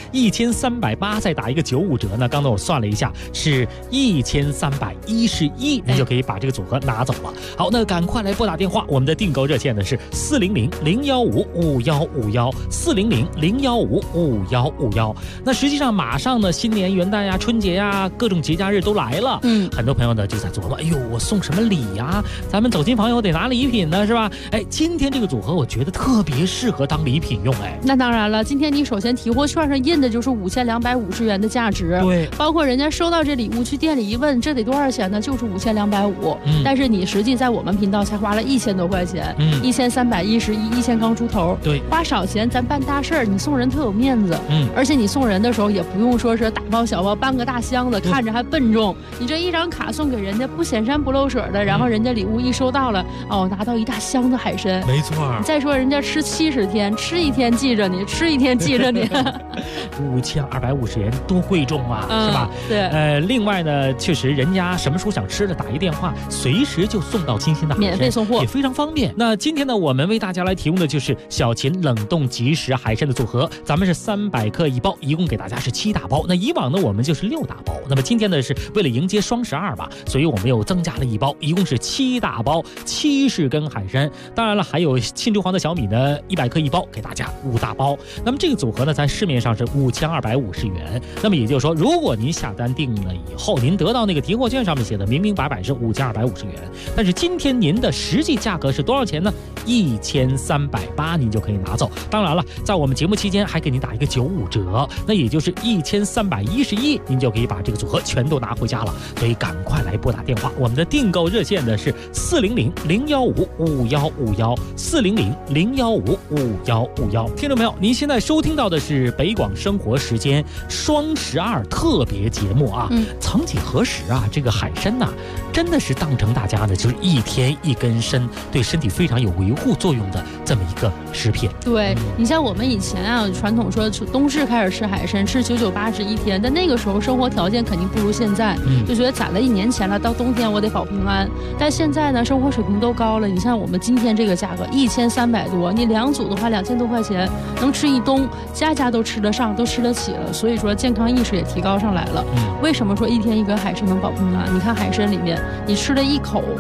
，1380再打一个95折呢，刚才我算了一下是1311，您就可以把这个组合拿走了。好，那赶快来拨打电话，我们的订购热线呢是400-015-5151，400-015-5151。那实际上马上呢，新年元旦呀、春节呀，各种节假日都来了。很多朋友呢就在琢磨，哎呦，我送什么礼呀？咱们走亲访友得拿礼品呢，是吧？今天这个组合我觉得特别适合当礼品用。 那当然了，今天你首先提货券上印的就是5250元的价值， 对， 包括人家收到这礼物去店里一问，这得多少钱呢？就是5250。但是你实际在我们频道才花了1000多块钱，1311，1000刚出头。 对， 花少钱咱办大事儿，你送人特有面子。而且你送人的时候也不用说是大包小包搬个大箱子，看着还笨重。你这一张卡送给人家，不显山不漏水的，然后人家礼物一收到了，拿到一大箱子海参。 没错。 再说人家吃70天，吃一天记着你，吃一天记着你。 5250元多贵重啊，是吧？ 对。 另外呢，确实人家什么时候想吃的，打一电话，随时就送到清新的海参， 免费送货， 也非常方便。那今天呢，我们为大家来提供的就是小秦冷冻即食海参的组合，咱们是300克一包，一共给大家是7大包。那以往呢，我们就是6大包。那么今天呢，是为了迎接双12吧，所以我们又增加了一包，一共是7大包，70根海参。当然了，还有庆州黄的小米呢，100克一包，给大家5大包。那么这个组合呢，在市面上是5250元。那么也就是说，如果您下单定了以后，您得到那个提货券上面写的明明白白是5250元，但是今天您的实际价格是多少钱呢？1380，您就可以拿走。当然了，在我们节目期间还给您打一个95折，那也就是1311，您就可以把这个组合全都拿回家了。所以赶快来拨打电话，我们的订购热线呢是400-015-5151，400-015-5151。听众朋友，您现在收听到的是北广生活时间双12特别节目啊。曾几何时啊，这个海参呐，真的是当成大家呢就是一天一根参，对身体非常有维护作用的这么一个食品。 对，你像我们以前啊，传统说冬至开始吃海参，吃9980一天，但那个时候生活条件肯定不如现在，就觉得攒了1年钱了，到冬天我得保平安。但现在呢，生活水平都高了，你像我们今天这个价格1300多，你2组的话2000多块钱，能吃一冬，家家都吃得上，都吃得起了。所以说健康意识也提高上来了。为什么说一天一根海参能保平安？你看海参里面，你吃了1口，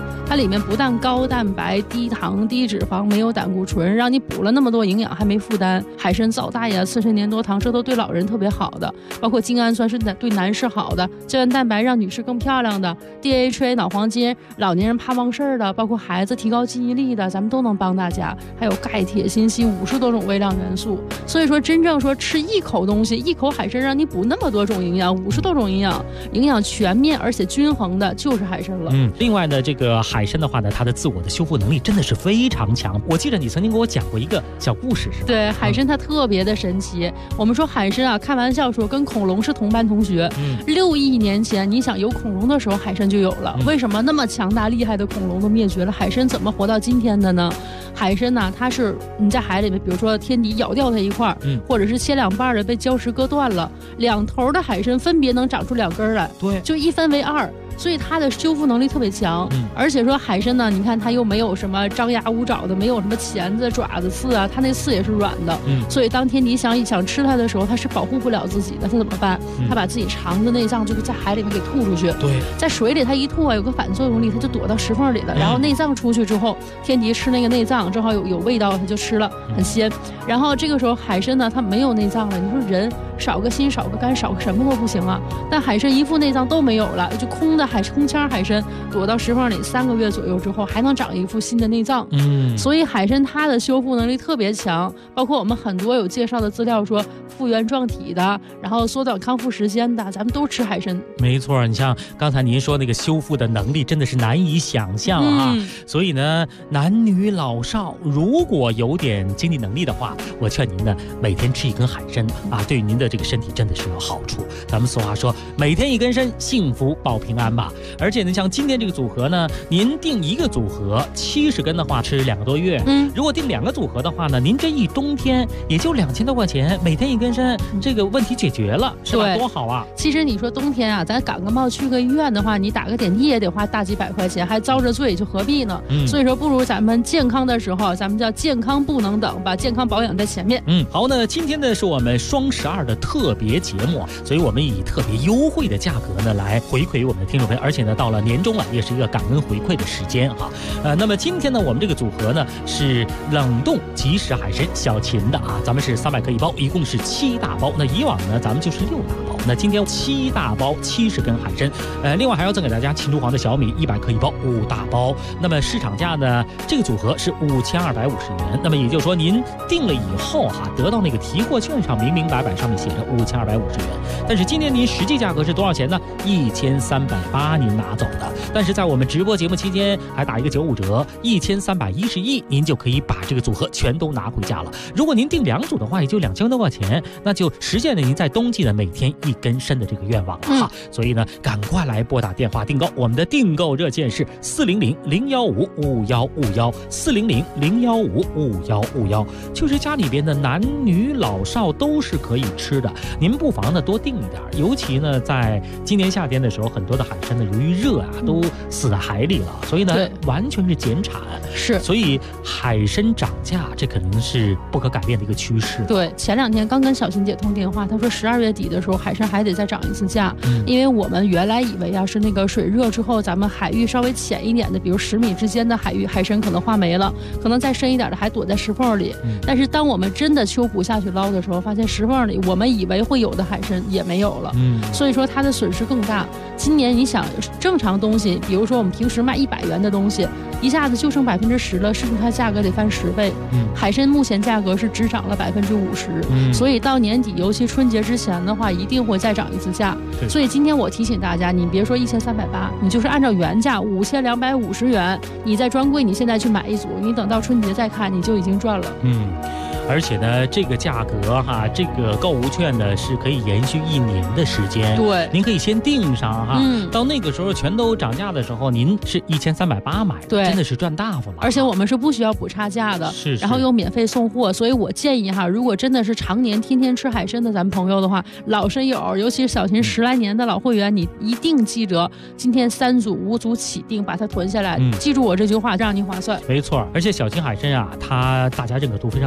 它里面不但高蛋白、低糖、低脂肪，没有胆固醇，让你补了那么多营养还没负担。海参皂大呀、刺参粘多糖，这都对老人特别好的。包括精氨酸是对男士好的，胶原蛋白让女士更漂亮的， DHA 脑黄金，老年人怕忘事儿的，包括孩子提高记忆力的，咱们都能帮大家。还有钙、铁、锌、硒50多种微量元素。所以说，真正说吃一口东西，一口海参让你补那么多种营养，50多种营养，营养全面而且均衡的，就是海参了。 另外呢，这个海参的话呢，它的自我的修复能力真的是非常强。我记得你曾经给我讲过一个小故事，是吧？ 对，海参它特别的神奇。我们说海参啊，开玩笑说跟恐龙是同班同学。6亿年前，你想有恐龙的时候，海参就有了。为什么那么强大厉害的恐龙都灭绝了，海参怎么活到今天的呢？海参呢，它是你在海里面，比如说天敌咬掉它一块，或者是切两半的被礁石割断了，两头的海参分别能长出2根来，对，就一分为2。所以它的修复能力特别强，而且说海参呢，你看它又没有什么张牙舞爪的，没有什么钳子、爪子、刺啊，它那刺也是软的，所以当天敌想吃它的时候，它是保护不了自己的，它怎么办？它把自己肠子内脏就是在海里面给吐出去，对，在水里它一吐啊，有个反作用力，它就躲到石缝里了，然后内脏出去之后，天敌吃那个内脏，正好有味道，它就吃了，很鲜。然后这个时候海参呢，它没有内脏了，你说人少个心少个肝少个什么都不行啊，但海参一副内脏都没有了，就空腔海参躲到石缝里3个月左右之后，还能长一副新的内脏。所以海参它的修复能力特别强，包括我们很多有介绍的资料说复原状体的，然后缩短康复时间的，咱们都吃海参。 没错，你像刚才您说那个修复的能力真的是难以想象啊。所以呢，男女老少如果有点经济能力的话，我劝您呢每天吃1根海参啊，对于您的这个身体真的是有好处。咱们俗话说，每天1根参，幸福保平安吧。而且呢，像今天这个组合呢，您订1个组合70根的话，吃2个多月。如果订2个组合的话呢，您这一冬天也就2000多块钱，每天1根参，这个问题解决了，是吧？多好啊！ 其实你说冬天啊，咱感个冒去个医院的话，你打个点滴也得花大几百块钱，还遭着罪，就何必呢？所以说，不如咱们健康的时候，咱们叫健康不能等，把健康保养在前面。 好，那今天呢是我们双12的特别节目，所以我们以特别优惠的价格呢来回馈我们的听众朋友，而且呢到了年终了，也是一个感恩回馈的时间哈。那么今天呢，我们这个组合呢是冷冻即食海参小秦的啊，咱们是300克一包，一共是7大包。那以往呢咱们就是6大包，那今天7大包70根海参，另外还要赠给大家秦珠黄的小米100克一包，5大包。那么市场价呢，这个组合是5250元。那么也就是说，您订了以后哈，得到那个提货券上明明白白上面写着5250元，但是今天您实际价格是多少钱呢？1380您拿走的。但是在我们直播节目期间还打一个95折，1311，您就可以把这个组合全都拿回家了。如果您订2组的话，也就2000多块钱，那就实现了您在冬季的每天1根参的这个愿望了哈。所以呢，赶快来拨打电话订购，我们的订购热线是400-015-5151，400-015-5151，就是家里边的男女老少都是可以吃的。您不妨呢多订一点，尤其呢在今年夏天的时候，很多的海参呢由于热啊都死在海里了，所以呢完全是减产。 是， 所以海参涨价，这可能是不可改变的一个趋势。 对，前2天刚跟小琴姐通电话，她说12月底的时候海参还得再涨1次价，因为我们原来以为啊是那个水热之后，咱们海域稍微浅一点的，比如10米之间的海域海参可能化没了，可能再深一点的还躲在石缝里。但是当我们真的秋捕下去捞的时候，发现石缝里我们以为会有的海参也没有了，所以说它的损失更大。今年你想正常东西，比如说我们平时卖100元的东西，一下子就剩10%了，是不是它价格得翻10倍？海参目前价格是只涨了50%，所以到年底，尤其春节之前的话，一定会再涨1次价。所以今天我提醒大家，你别说1380，你就是按照原价5250元，你在专柜你现在去买1组，你等到春节再看，你就已经赚了。 而且呢，这个价格哈，这个购物券呢是可以延续1年的时间。 对， 您可以先订上哈，到那个时候全都涨价的时候，您是1380买， 对， 真的是赚大发了。 而且我们是不需要补差价的， 是， 然后又免费送货。所以我建议哈，如果真的是常年天天吃海参的咱们朋友的话，老参友，尤其是小秦10来年的老会员，你一定记得今天3组5组起订，把它囤下来。记住我这句话，让您划算。 没错，而且小秦海参啊，它大家认可度非常高。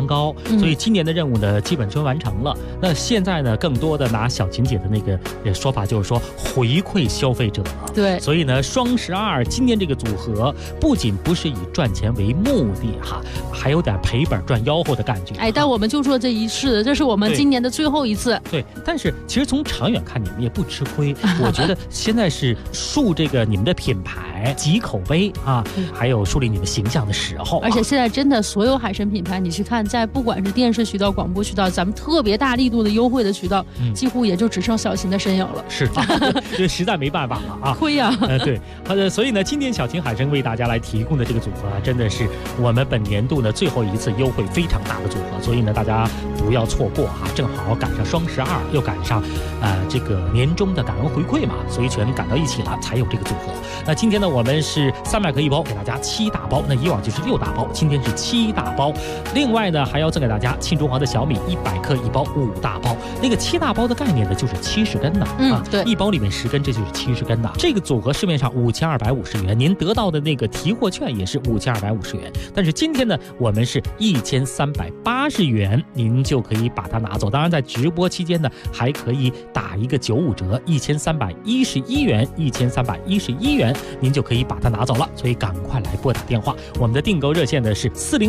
所以今年的任务呢基本就完成了。那现在呢，更多的拿小琴姐的那个说法，就是说回馈消费者。 对， 所以呢，双12今天这个组合不仅不是以赚钱为目的哈，还有点赔本赚吆喝的感觉。 但我们就做这一次，这是我们今年的最后一次。 对，但是其实从长远看，你们也不吃亏。我觉得现在是树这个你们的品牌、集口碑啊，还有树立你们形象的时候。 而且现在真的所有海参品牌，你去看，在不管是电视渠道、广播渠道，咱们特别大力度的优惠的渠道，几乎也就只剩小琴的身影了。 是，这实在没办法了啊， 亏呀。 对，所以呢，今天小琴海参为大家来提供的这个组合啊，真的是我们本年度呢最后一次优惠非常大的组合，所以呢，大家不要错过哈，正好赶上双12，又赶上这个年终的感恩回馈嘛，所以全赶到一起了，才有这个组合。那今天呢，我们是300克一包，给大家7大包，那以往就是6大包，今天是7大包。另外呢，还要赠给大家庆中华的小米100克一包5大包。那个7大包的概念呢，就是70根的对， 一包里面10根，这就是70根的。这个组合市面上5250元，您得到的那个提货券也是5250元，但是今天呢，我们是1380元，您就可以把它拿走。当然，在直播期间呢，还可以打一个95折，1311元，1311元，您就可以把它拿走了。所以赶快来拨打电话，我们的订购热线呢是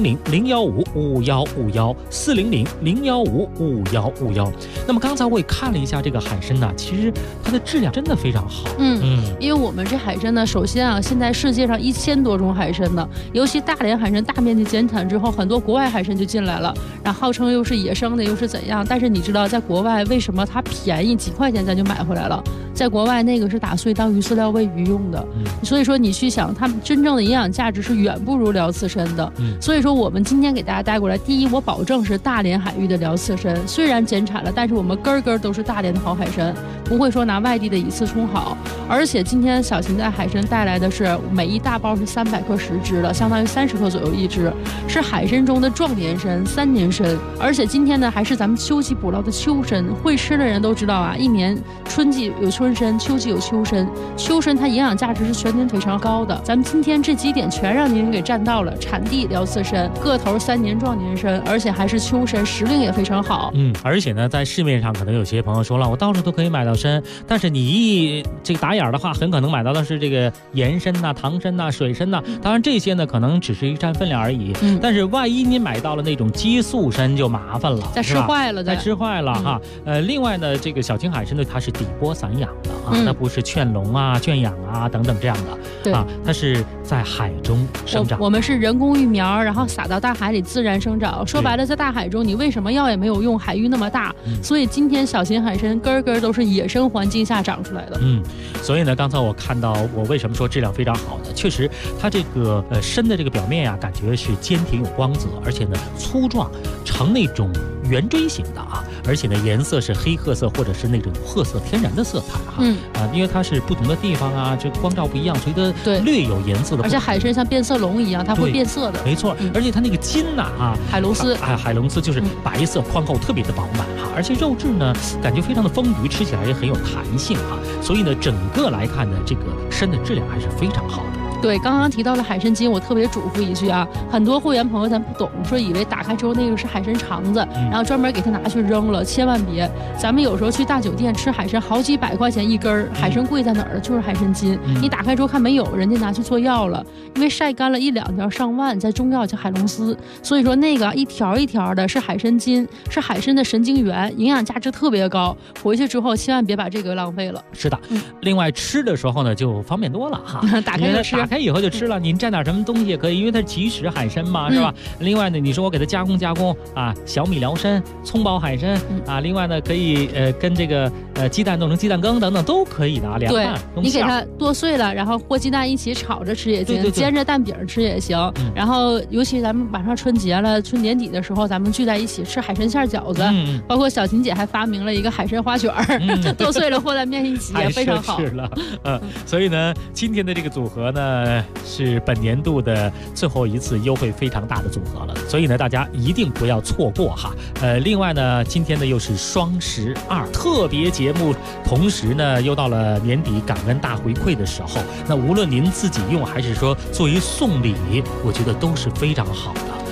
400-015-5151，400-015-5151。那么刚才我也看了一下这个海参呢，其实它的质量真的非常好。 因为我们这海参呢，首先啊，现在世界上1000多种海参呢，尤其大连海参大面积减产之后，很多国外海参就进来了，然后号称又是野生的，又是怎样？但是你知道，在国外为什么它便宜，几块钱咱就买回来了？在国外那个是打碎当鱼饲料喂鱼用的，所以说你去想，它们真正的营养价值是远不如辽刺参的。所以说我们今天给大家带过来，第一，我保证是大连海域的辽刺参，虽然减产了，但是我们根根都是大连的好海参，不会说拿外地的以次充好。而且今天小琴在海参带来的是每一大包是300克10只的，相当于30克左右一只，是海参中的壮年参、3年参。而且今天呢，还是咱们秋季捕捞的秋参，会吃的人都知道啊，一年春季有春参，秋季有秋参，秋参它营养价值是全年非常高的。咱们今天这几点全让您给占到了，产地辽刺参，个头3年壮年参，而且还是秋参，时令也非常好。 而且呢，在市面上可能有些朋友说了，我到处都可以买到参，但是你这个打眼的话，很可能买到的是这个盐参呐、糖参呐、水参呐，当然这些呢可能只是一占分量而已。但是万一您买到了那种激素参就麻烦了， 再吃坏了， 哈。另外呢，这个小琴海参呢，它是底波散养的啊，它不是圈笼啊、圈养啊等等这样的， 对啊，它是在海中生长。 我们是人工育苗，然后撒到大海里自然生长。说白了，在大海中你为什么药也没有用？海域那么大，所以今天小琴海参根根都是野生环境下长出来的。 所以呢，刚才我看到，我为什么说质量非常好呢？确实，它这个参的这个表面呀，感觉是坚挺有光泽，而且呢粗壮，呈那种圆锥形的啊，而且呢颜色是黑褐色或者是那种褐色天然的色彩哈。因为它是不同的地方啊，这光照不一样，所以它略有颜色的。 而且海参像变色龙一样，它会变色的。 没错，而且它那个筋呐海龙丝， 海龙丝就是白色宽厚，特别的饱满哈，而且肉质呢感觉非常的丰腴，吃起来也很有弹性哈。所以呢，整个来看呢，这个参的质量还是非常好的。 对，刚刚提到了海参筋，我特别嘱咐一句啊，很多会员朋友咱不懂，说以为打开之后那个是海参肠子，然后专门给他拿去扔了，千万别。咱们有时候去大酒店吃海参，好几百块钱一根，海参贵在哪儿？就是海参筋。你打开之后看没有，人家拿去做药了，因为晒干了1、2条上万，在中药叫海龙丝。所以说那个一条一条的是海参筋，是海参的神经元，营养价值特别高。回去之后千万别把这个浪费了。 是的，另外吃的时候呢就方便多了哈， 打开就吃。 打开以后就吃了，您蘸点什么东西也可以，因为它是即食海参嘛，是吧？另外呢，你说我给它加工啊，小米辽参、葱爆海参啊，另外呢可以跟这个鸡蛋弄成鸡蛋羹等等都可以的啊，凉拌。 你给它剁碎了，然后和鸡蛋一起炒着吃也行，煎着蛋饼吃也行。然后尤其咱们马上春节了，春年底的时候，咱们聚在一起吃海参馅饺子，包括小琴姐还发明了一个海参花卷剁碎了和在面一起也非常好。 太奢侈了，所以呢，今天的这个组合呢是本年度的最后一次优惠非常大的组合了，所以呢大家一定不要错过哈。另外呢，今天呢又是双12特别节目，同时呢又到了年底感恩大回馈的时候，那无论您自己用还是说作为送礼，我觉得都是非常好的。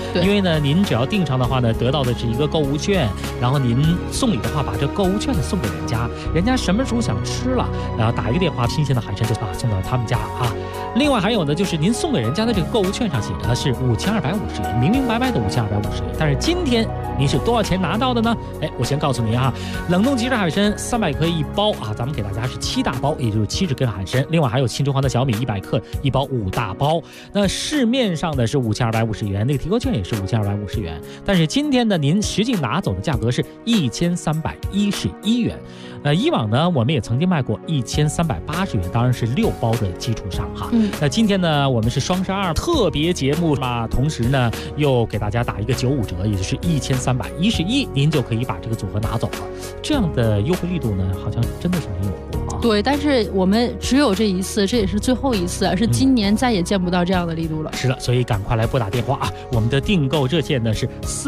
因为呢，您只要订上的话呢，得到的是一个购物券，然后您送礼的话，把这购物券呢送给人家，人家什么时候想吃了，然后打一个电话，新鲜的海参就送到他们家啊。另外还有呢，就是您送给人家的这个购物券上写的是5250元，明明白白的5250元，但是今天您是多少钱拿到的呢？我先告诉您啊，冷冻即食海参300克1包啊，咱们给大家是7大包，也就是70根海参，另外还有青州黄的小米100克1包5大包。那市面上的是5250元，那个提购券也是5250元，但是今天呢，您实际拿走的价格是1311元。以往呢，我们也曾经卖过1380元，当然是6包的基础上哈。那今天呢，我们是双12特别节目嘛，同时呢又给大家打一个95折，也就是1311，您就可以把这个组合拿走了。这样的优惠力度呢，好像真的是没有过啊。 对，但是我们只有这一次，这也是最后一次，是今年再也见不到这样的力度了。 是的，所以赶快来拨打电话啊！我们的订购热线呢是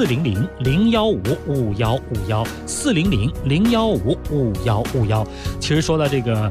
400-015-515，400-015-515。其实说到这个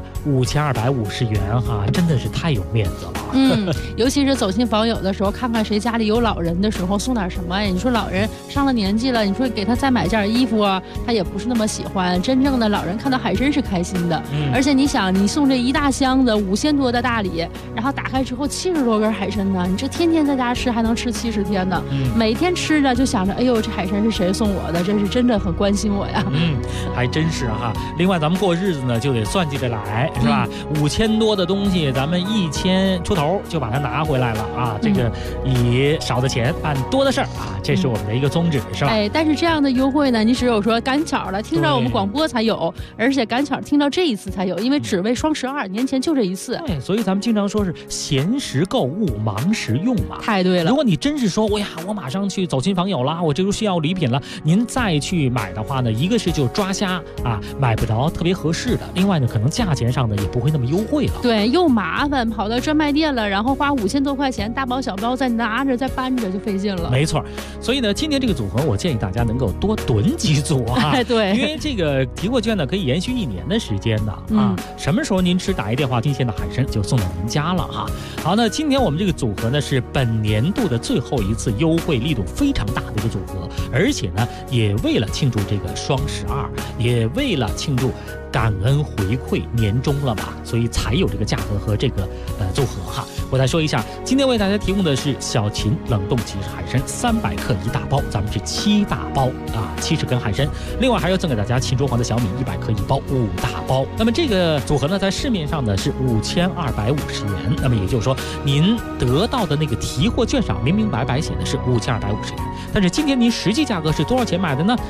5250元哈，真的是太有面子了。 尤其是走亲访友的时候，看看谁家里有老人的时候，送点什么呀？你说老人上了年纪了，你说给他再买件衣服啊，他也不是那么喜欢。真正的老人看到海参是开心的，而且你想，你送这一大箱子5000多的大礼，然后打开之后70多根海参呢，你这天天在家吃还能吃70天呢。每天吃着就想着，哎呦，这海参是谁送我的？这是真的很关心我呀。 还真是哈。另外咱们过日子呢就得算计着来，是吧？5000多的东西，咱们1000出头就把它拿回来了啊！这个以少的钱办多的事儿啊，这是我们的一个宗旨，是吧？ 但是这样的优惠呢，你只有说赶巧了听到我们广播才有，而且赶巧听到这一次才有，因为只为双12，年前就这一次。 对，所以咱们经常说是闲时购物，忙时用嘛。 太对了。 如果你真是说，我马上去走亲访友啦，我这就需要礼品了，您再去买的话呢，一个是就抓瞎啊，买不着特别合适的；另外呢，可能价钱上呢也不会那么优惠了。 对，又麻烦，跑到专卖店了，然后花5000多块钱，大包小包再拿着再搬着就费劲了。 没错，所以呢，今天这个组合我建议大家能够多囤几组啊。 对， 因为这个提货券呢可以延续1年的时间的啊。什么时候您吃打一电话，新鲜的海参就送到您家了哈。好，那今天我们这个组合呢是本年度的最后一次优惠力度非常大的一个组合，而且呢也为了庆祝这个双12，也为了庆祝感恩回馈年终了嘛，所以才有这个价格和这个组合哈。我再说一下，今天为大家提供的是小秦冷冻即食海参300克1大包，咱们是7大包啊，70根海参。另外还要赠给大家秦州黄的小米100克1包5大包。那么这个组合呢，在市面上呢是5250元，那么也就是说，您得到的那个提货券上明明白白写的是5250元，但是今天您实际价格是多少钱买的呢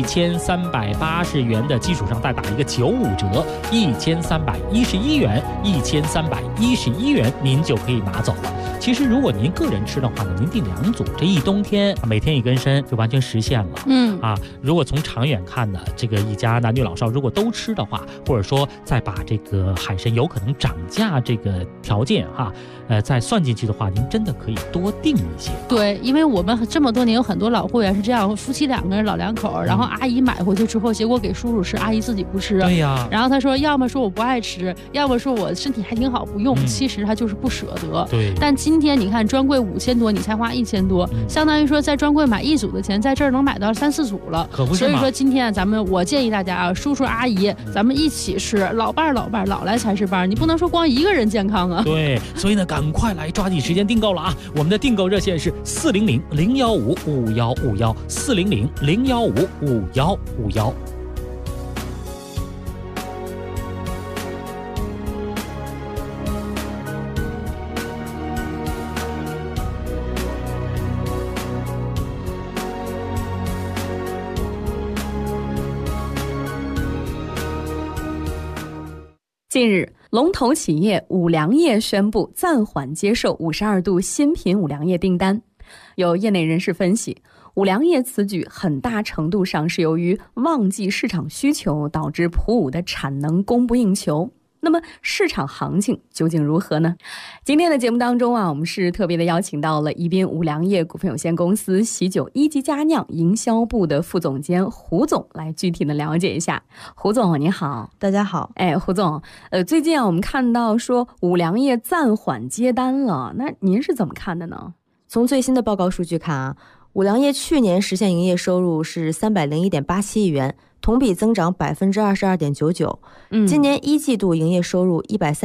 ？1380元的基础上再打一个95折，1311元，1311元您就可以拿走了。其实如果您个人吃的话呢，您订2组，这一冬天每天1根参就完全实现了。如果从长远看呢，这个一家男女老少如果都吃的话，或者说再把这个海参有可能涨价这个条件哈，再算进去的话，您真的可以多订一些。 对，因为我们这么多年有很多老会员是这样，夫妻2个人老两口，然后阿姨买回去之后，结果给叔叔吃，阿姨自己不吃。 对呀。 然后他说，要么说我不爱吃，要么说我身体还挺好不用，其实他就是不舍得。 对。 但今天你看专柜5000多，你才花1000多，相当于说在专柜买1组的钱，在这儿能买到3、4组了。 可不是嘛。 所以说今天我建议大家啊，叔叔阿姨，咱们一起吃，老伴老来才是伴，你不能说光一个人健康啊。 对，所以呢，赶快来抓紧时间订购了啊！我们的订购热线是400-015-5151，400-015-5151。 近日，龙头企业五粮液宣布暂缓接受52度新品五粮液订单。有业内人士分析，五粮液此举很大程度上是由于旺季市场需求导致普五的产能供不应求。那么市场行情究竟如何呢？今天的节目当中我们是特别的邀请到了宜宾五粮液股份有限公司喜酒一级佳酿营销部的副总监胡总来具体的了解一下。胡总你好。 大家好。 胡总，最近我们看到说五粮液暂缓接单了，那您是怎么看的呢？ 从最新的报告数据看五粮液去年实现营业收入是301.87亿元，同比增长22.99%。今年一季度营业收入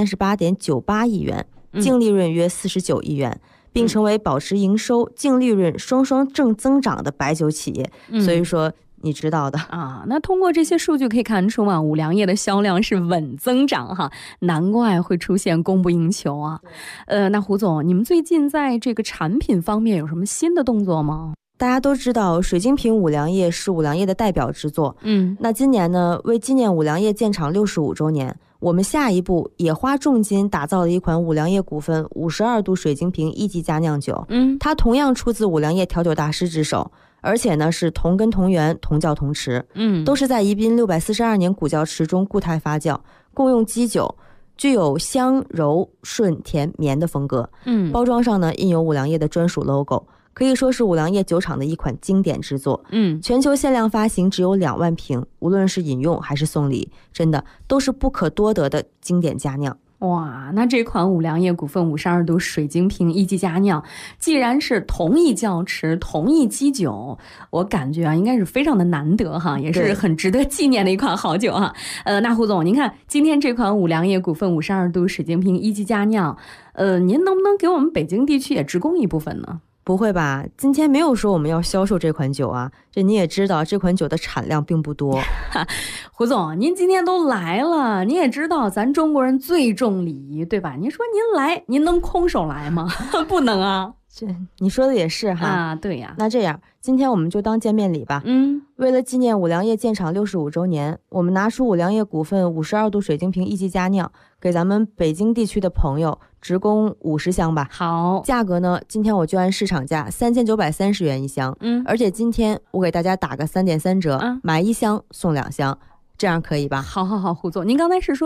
138.98亿元，净利润约49亿元，并成为保持营收、净利润双双正增长的白酒企业。所以说你知道的啊。那通过这些数据可以看出啊，五粮液的销量是稳增长哈，难怪会出现供不应求啊。那胡总，你们最近在这个产品方面有什么新的动作吗？ 大家都知道水晶瓶五粮液是五粮液的代表之作。那今年呢，为纪念五粮液建厂65周年，我们下一步也花重金打造了一款五粮液股份52度水晶瓶1级佳酿酒。它同样出自五粮液调酒大师之手，而且呢是同根同源同窖同池，都是在宜宾642年古窖池中固态发酵，共用基酒，具有香柔顺甜绵的风格。包装上呢印有五粮液的专属 logo， 可以说是五粮液酒厂的一款经典之作。全球限量发行只有2万瓶，无论是饮用还是送礼，真的都是不可多得的经典佳酿。 哇，那这款五粮液股份52度水晶瓶1级佳酿，既然是同一窖池、同一基酒，我感觉啊，应该是非常的难得哈，也是很值得纪念的一款好酒哈。那胡总，您看今天这款五粮液股份52度水晶瓶1级佳酿，您能不能给我们北京地区也直供一部分呢？ 不会吧，今天没有说我们要销售这款酒啊，这你也知道这款酒的产量并不多。 胡总，您今天都来了，您也知道咱中国人最重礼仪，对吧？您说您来，您能空手来吗？不能啊。 这你说的也是哈。 啊，对呀。 那这样今天我们就当见面礼吧。为了纪念五粮液建厂65周年，我们拿出五粮液股份52度水晶瓶1级佳酿，给咱们北京地区的朋友直供50箱吧。 好， 价格呢，今天我就按市场价3930元一箱。而且今天我给大家打个3.3折，买1箱送2箱。这样可以吧？ 好，胡总，您刚才是说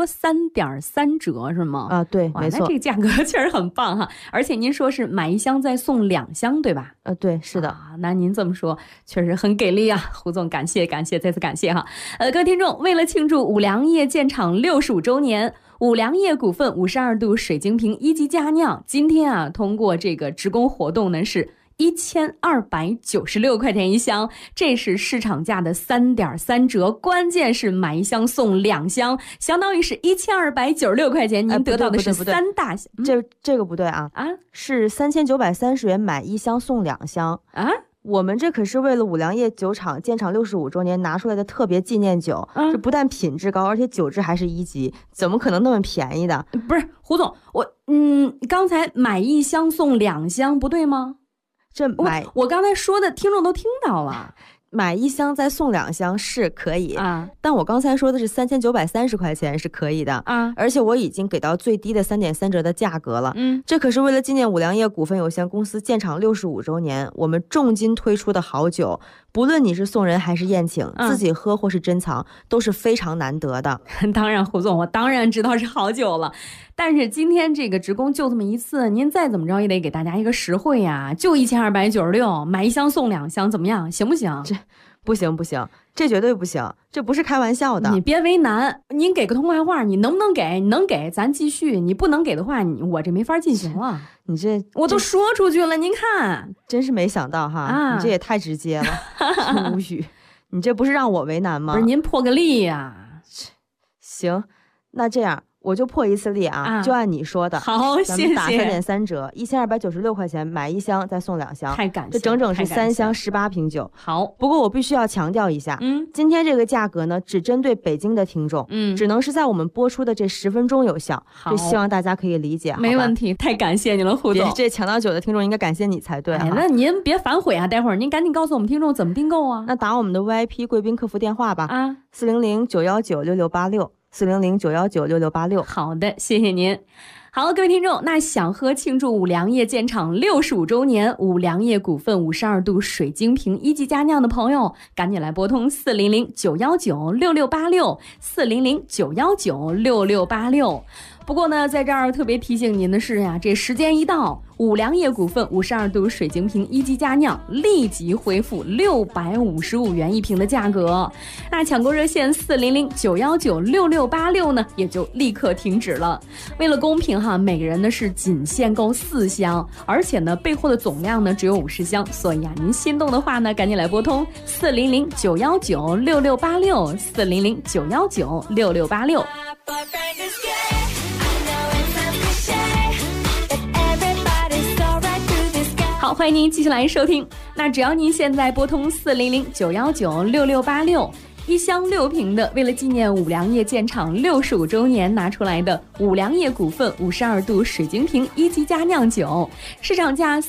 3.3折是吗？ 啊，对，没错。 那这个价格确实很棒哈，而且您说是买1箱再送2箱，对吧？ 对，是的。 那您这么说确实很给力啊，胡总，感谢，再次感谢哈。各位听众，为了庆祝五粮液建厂65周年，五粮液股份52度水晶瓶1级佳酿，今天啊，通过这个直供活动呢是1296块钱一箱，这是市场价的3.3折，关键是买1箱送2箱，相当于是1296块钱，您得到的是3大箱。 这个不对啊，是3930元买1箱送2箱啊。 我们这可是为了五粮液酒厂建厂65周年拿出来的特别纪念酒，这不但品质高，而且酒质还是1级，怎么可能那么便宜的？ 不是胡总，刚才买1箱送2箱不对吗？我刚才说的听众都听到了， 买1箱再送2箱是可以啊，但我刚才说的是3930块钱是可以的啊，而且我已经给到最低的3.3折的价格了。这可是为了纪念五粮液股份有限公司建厂65周年，我们重金推出的好酒，不论你是送人还是宴请，自己喝或是珍藏，都是非常难得的。 当然，胡总，我当然知道是好酒了。但是今天这个直供就这么一次，您再怎么着也得给大家一个实惠呀，就1296，买1箱送2箱，怎么样？行不行？ 这不行，这绝对不行，这不是开玩笑的。 你别为难，您给个通快话，你能不能给？你能给咱继续，你不能给的话，我这没法进行了。 你这我都说出去了，您看， 真是没想到哈，你这也太直接了，无语。你这不是让我为难吗？ 不是，您破个例呀。 行，那这样。我就破一次例啊，就按你说的。 好， 咱们打3.3折，1296块钱买1箱再送2箱， 太感谢， 这整整是3箱18瓶酒。 好， 不过我必须要强调一下，今天这个价格呢，只针对北京的听众，只能是在我们播出的这10分钟有效。这希望大家可以理解。 没问题，太感谢你了，胡总。 这抢到酒的听众应该感谢你才对。 那您别反悔啊，待会儿您赶紧告诉我们听众怎么订购啊。 那打我们的 VIP 贵宾客服电话吧400-919-6686，400-919-6686。 好的，谢谢您。好，各位听众，那想喝庆祝五粮液建厂65周年五粮液股份52度水晶瓶1级佳酿的朋友，赶紧来拨通400-919-6686，400-919-6686。 不过呢，在这儿特别提醒您的是呀，这时间一到，五粮液股份52度水晶瓶一级佳酿立即恢复655元一瓶的价格。那抢购热线400-919-6686呢，也就立刻停止了。为了公平哈，每个人呢是仅限购4箱，而且呢备货的总量呢只有50箱，所以啊，您心动的话呢，赶紧来拨通400-919-6686，400-919-6686。好，欢迎您继续来收听。那只要您现在拨通400-919-6686。1箱6瓶的，为了纪念五粮液建厂65周年拿出来的五粮液股份52度水晶瓶一级佳酿酒，市场价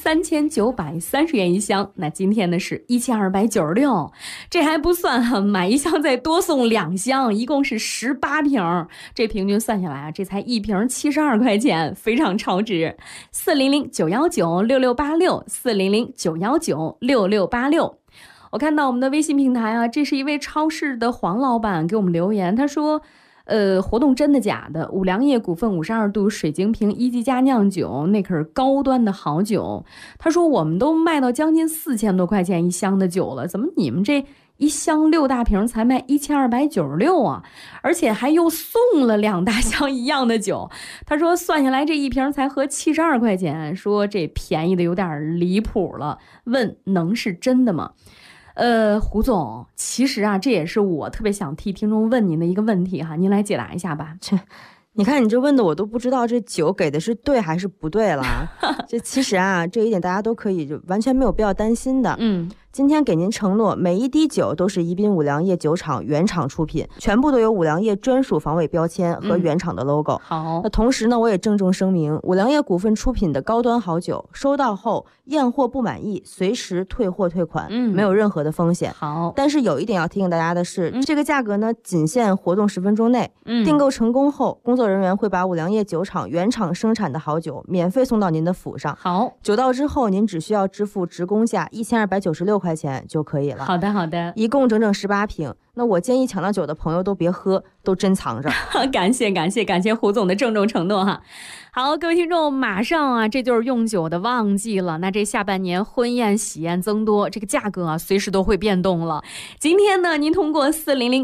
3930元一箱，那今天呢是1296，这还不算哈，买1箱再多送2箱，一共是18瓶，这平均算下来啊，这才1瓶72块钱，非常超值。400-919-6686，400-919-6686。我看到我们的微信平台啊，这是一位超市的黄老板给我们留言，他说活动真的假的？五粮液股份52度水晶瓶一级佳酿酒，那可是高端的好酒。他说我们都卖到将近4000多块钱一箱的酒了，怎么你们这1箱6大瓶才卖1296啊？而且还又送了2大箱一样的酒。他说算下来这一瓶才合72块钱，说这便宜的有点离谱了，问能是真的吗？胡总，其实啊，这也是我特别想替听众问您的一个问题哈，您来解答一下吧。 你看你这问的我都不知道这酒给的是对还是不对了。这其实啊，这一点大家都可以就完全没有必要担心的。今天给您承诺，每一滴酒都是宜宾五粮液酒厂原厂出品，全部都有五粮液专属防伪标签和原厂的 logo。 好， 那同时呢，我也郑重声明，五粮液股份出品的高端好酒，收到后验货不满意，随时退货退款，没有任何的风险。 好， 但是有一点要提醒大家的是，这个价格呢，仅限活动10分钟内。订购成功后，工作人员会把五粮液酒厂原厂生产的好酒免费送到您的府上。 好， 酒到之后，您只需要支付直工价1296块钱就可以了。 好的，好的， 一共整整18瓶。那我建议抢到酒的朋友都别喝，都珍藏着。 感谢胡总的郑重承诺哈。好，各位听众，马上啊，这就是用酒的旺季了。那这下半年婚宴喜宴增多，这个价格啊，随时都会变动了。今天呢，您通过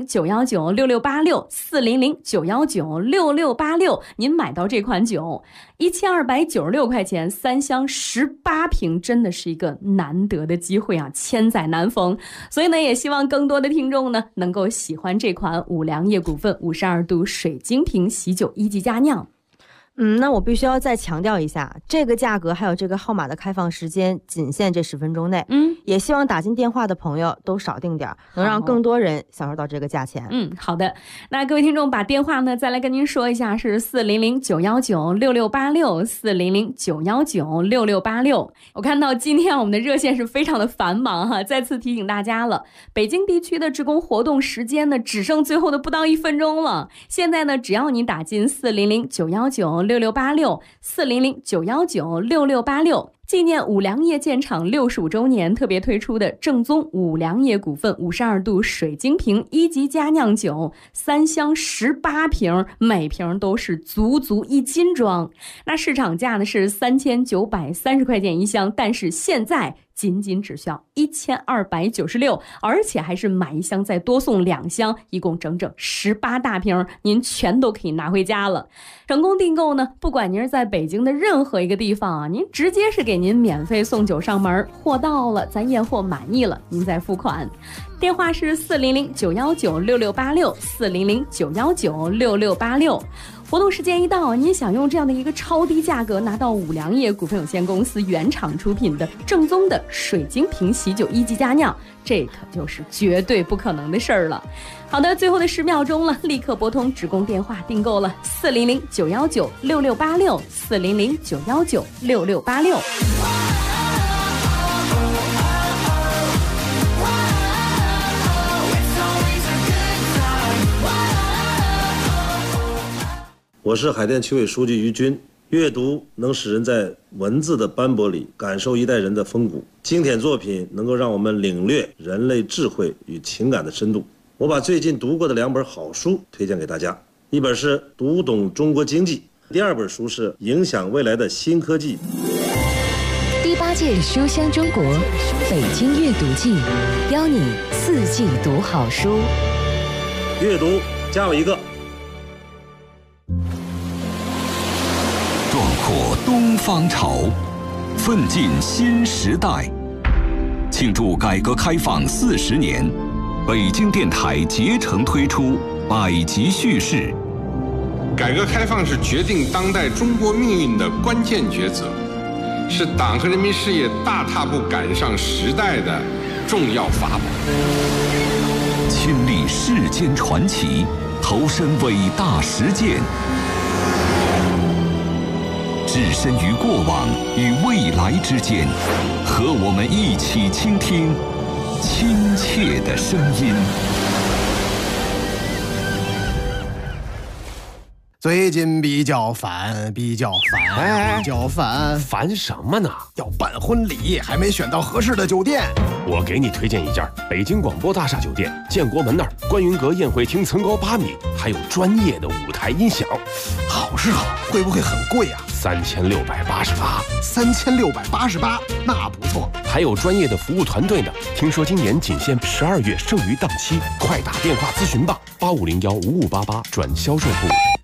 400-919-6686，400-919-6686，您买到这款酒，1296块钱，3箱18瓶，真的是一个难得的机会啊，千载难逢。所以呢，也希望更多的听众呢，能够喜欢这款五粮液股份52度水晶瓶喜酒一级佳酿。 那我必须要再强调一下，这个价格还有这个号码的开放时间仅限这10分钟内。也希望打进电话的朋友都少订点，能让更多人享受到这个价钱。 好的。那各位听众把电话呢再来跟您说一下，是400-919-6686，400-919-6686。我看到今天我们的热线是非常的繁忙哈，再次提醒大家了，北京地区的职工活动时间呢只剩最后的不到1分钟了。现在呢，只要你打进400-919-6686，400-919-6686，纪念五粮液建厂65周年特别推出的正宗五粮液股份52度水晶瓶一级佳酿酒，3箱18瓶，每瓶都是足1斤装。那市场价呢是3930块钱一箱，但是现在仅只需要1296，而且还是买1箱再多送2箱，一共整整18大瓶，您全都可以拿回家了。成功订购呢，不管您是在北京的任何一个地方啊，您直接是给您免费送酒上门，货到了咱验货满意了，您再付款。电话是400-919-6686，400-919-6686。活动时间一到，您想用这样的一个超低价格拿到五粮液股份有限公司原厂出品的正宗的水晶瓶喜酒一级佳酿，这可就是绝对不可能的事儿了。好的，最后的10秒钟了，立刻拨通职工电话订购了400-919-6686，400-919-6686。 我是海淀区委书记于军。阅读能使人在文字的斑驳里感受一代人的风骨，经典作品能够让我们领略人类智慧与情感的深度。我把最近读过的2本好书推荐给大家，一本是《读懂中国经济》， 第二本书是《影响未来的新科技》。 第8届书香中国北京阅读季，邀你4季读好书。 阅读加我一个。 壮阔东方潮，奋进新时代。庆祝改革开放40年，北京电台竭诚推出百集叙事。 改革开放是决定当代中国命运的关键抉择，是党和人民事业大踏步赶上时代的重要法宝。 亲历世间传奇，投身伟大实践，置身于过往与未来之间，和我们一起倾听亲切的声音。 最近比较烦， 烦什么呢？ 要办婚礼，还没选到合适的酒店。 我给你推荐一家北京广播大厦酒店，建国门那儿，观云阁宴会厅层高8米，还有专业的舞台音响。 好是好，贵不会很贵啊？3688，那不错。 还有专业的服务团队呢。听说今年仅限12月剩余档期，快打电话咨询吧，85015588转销售部。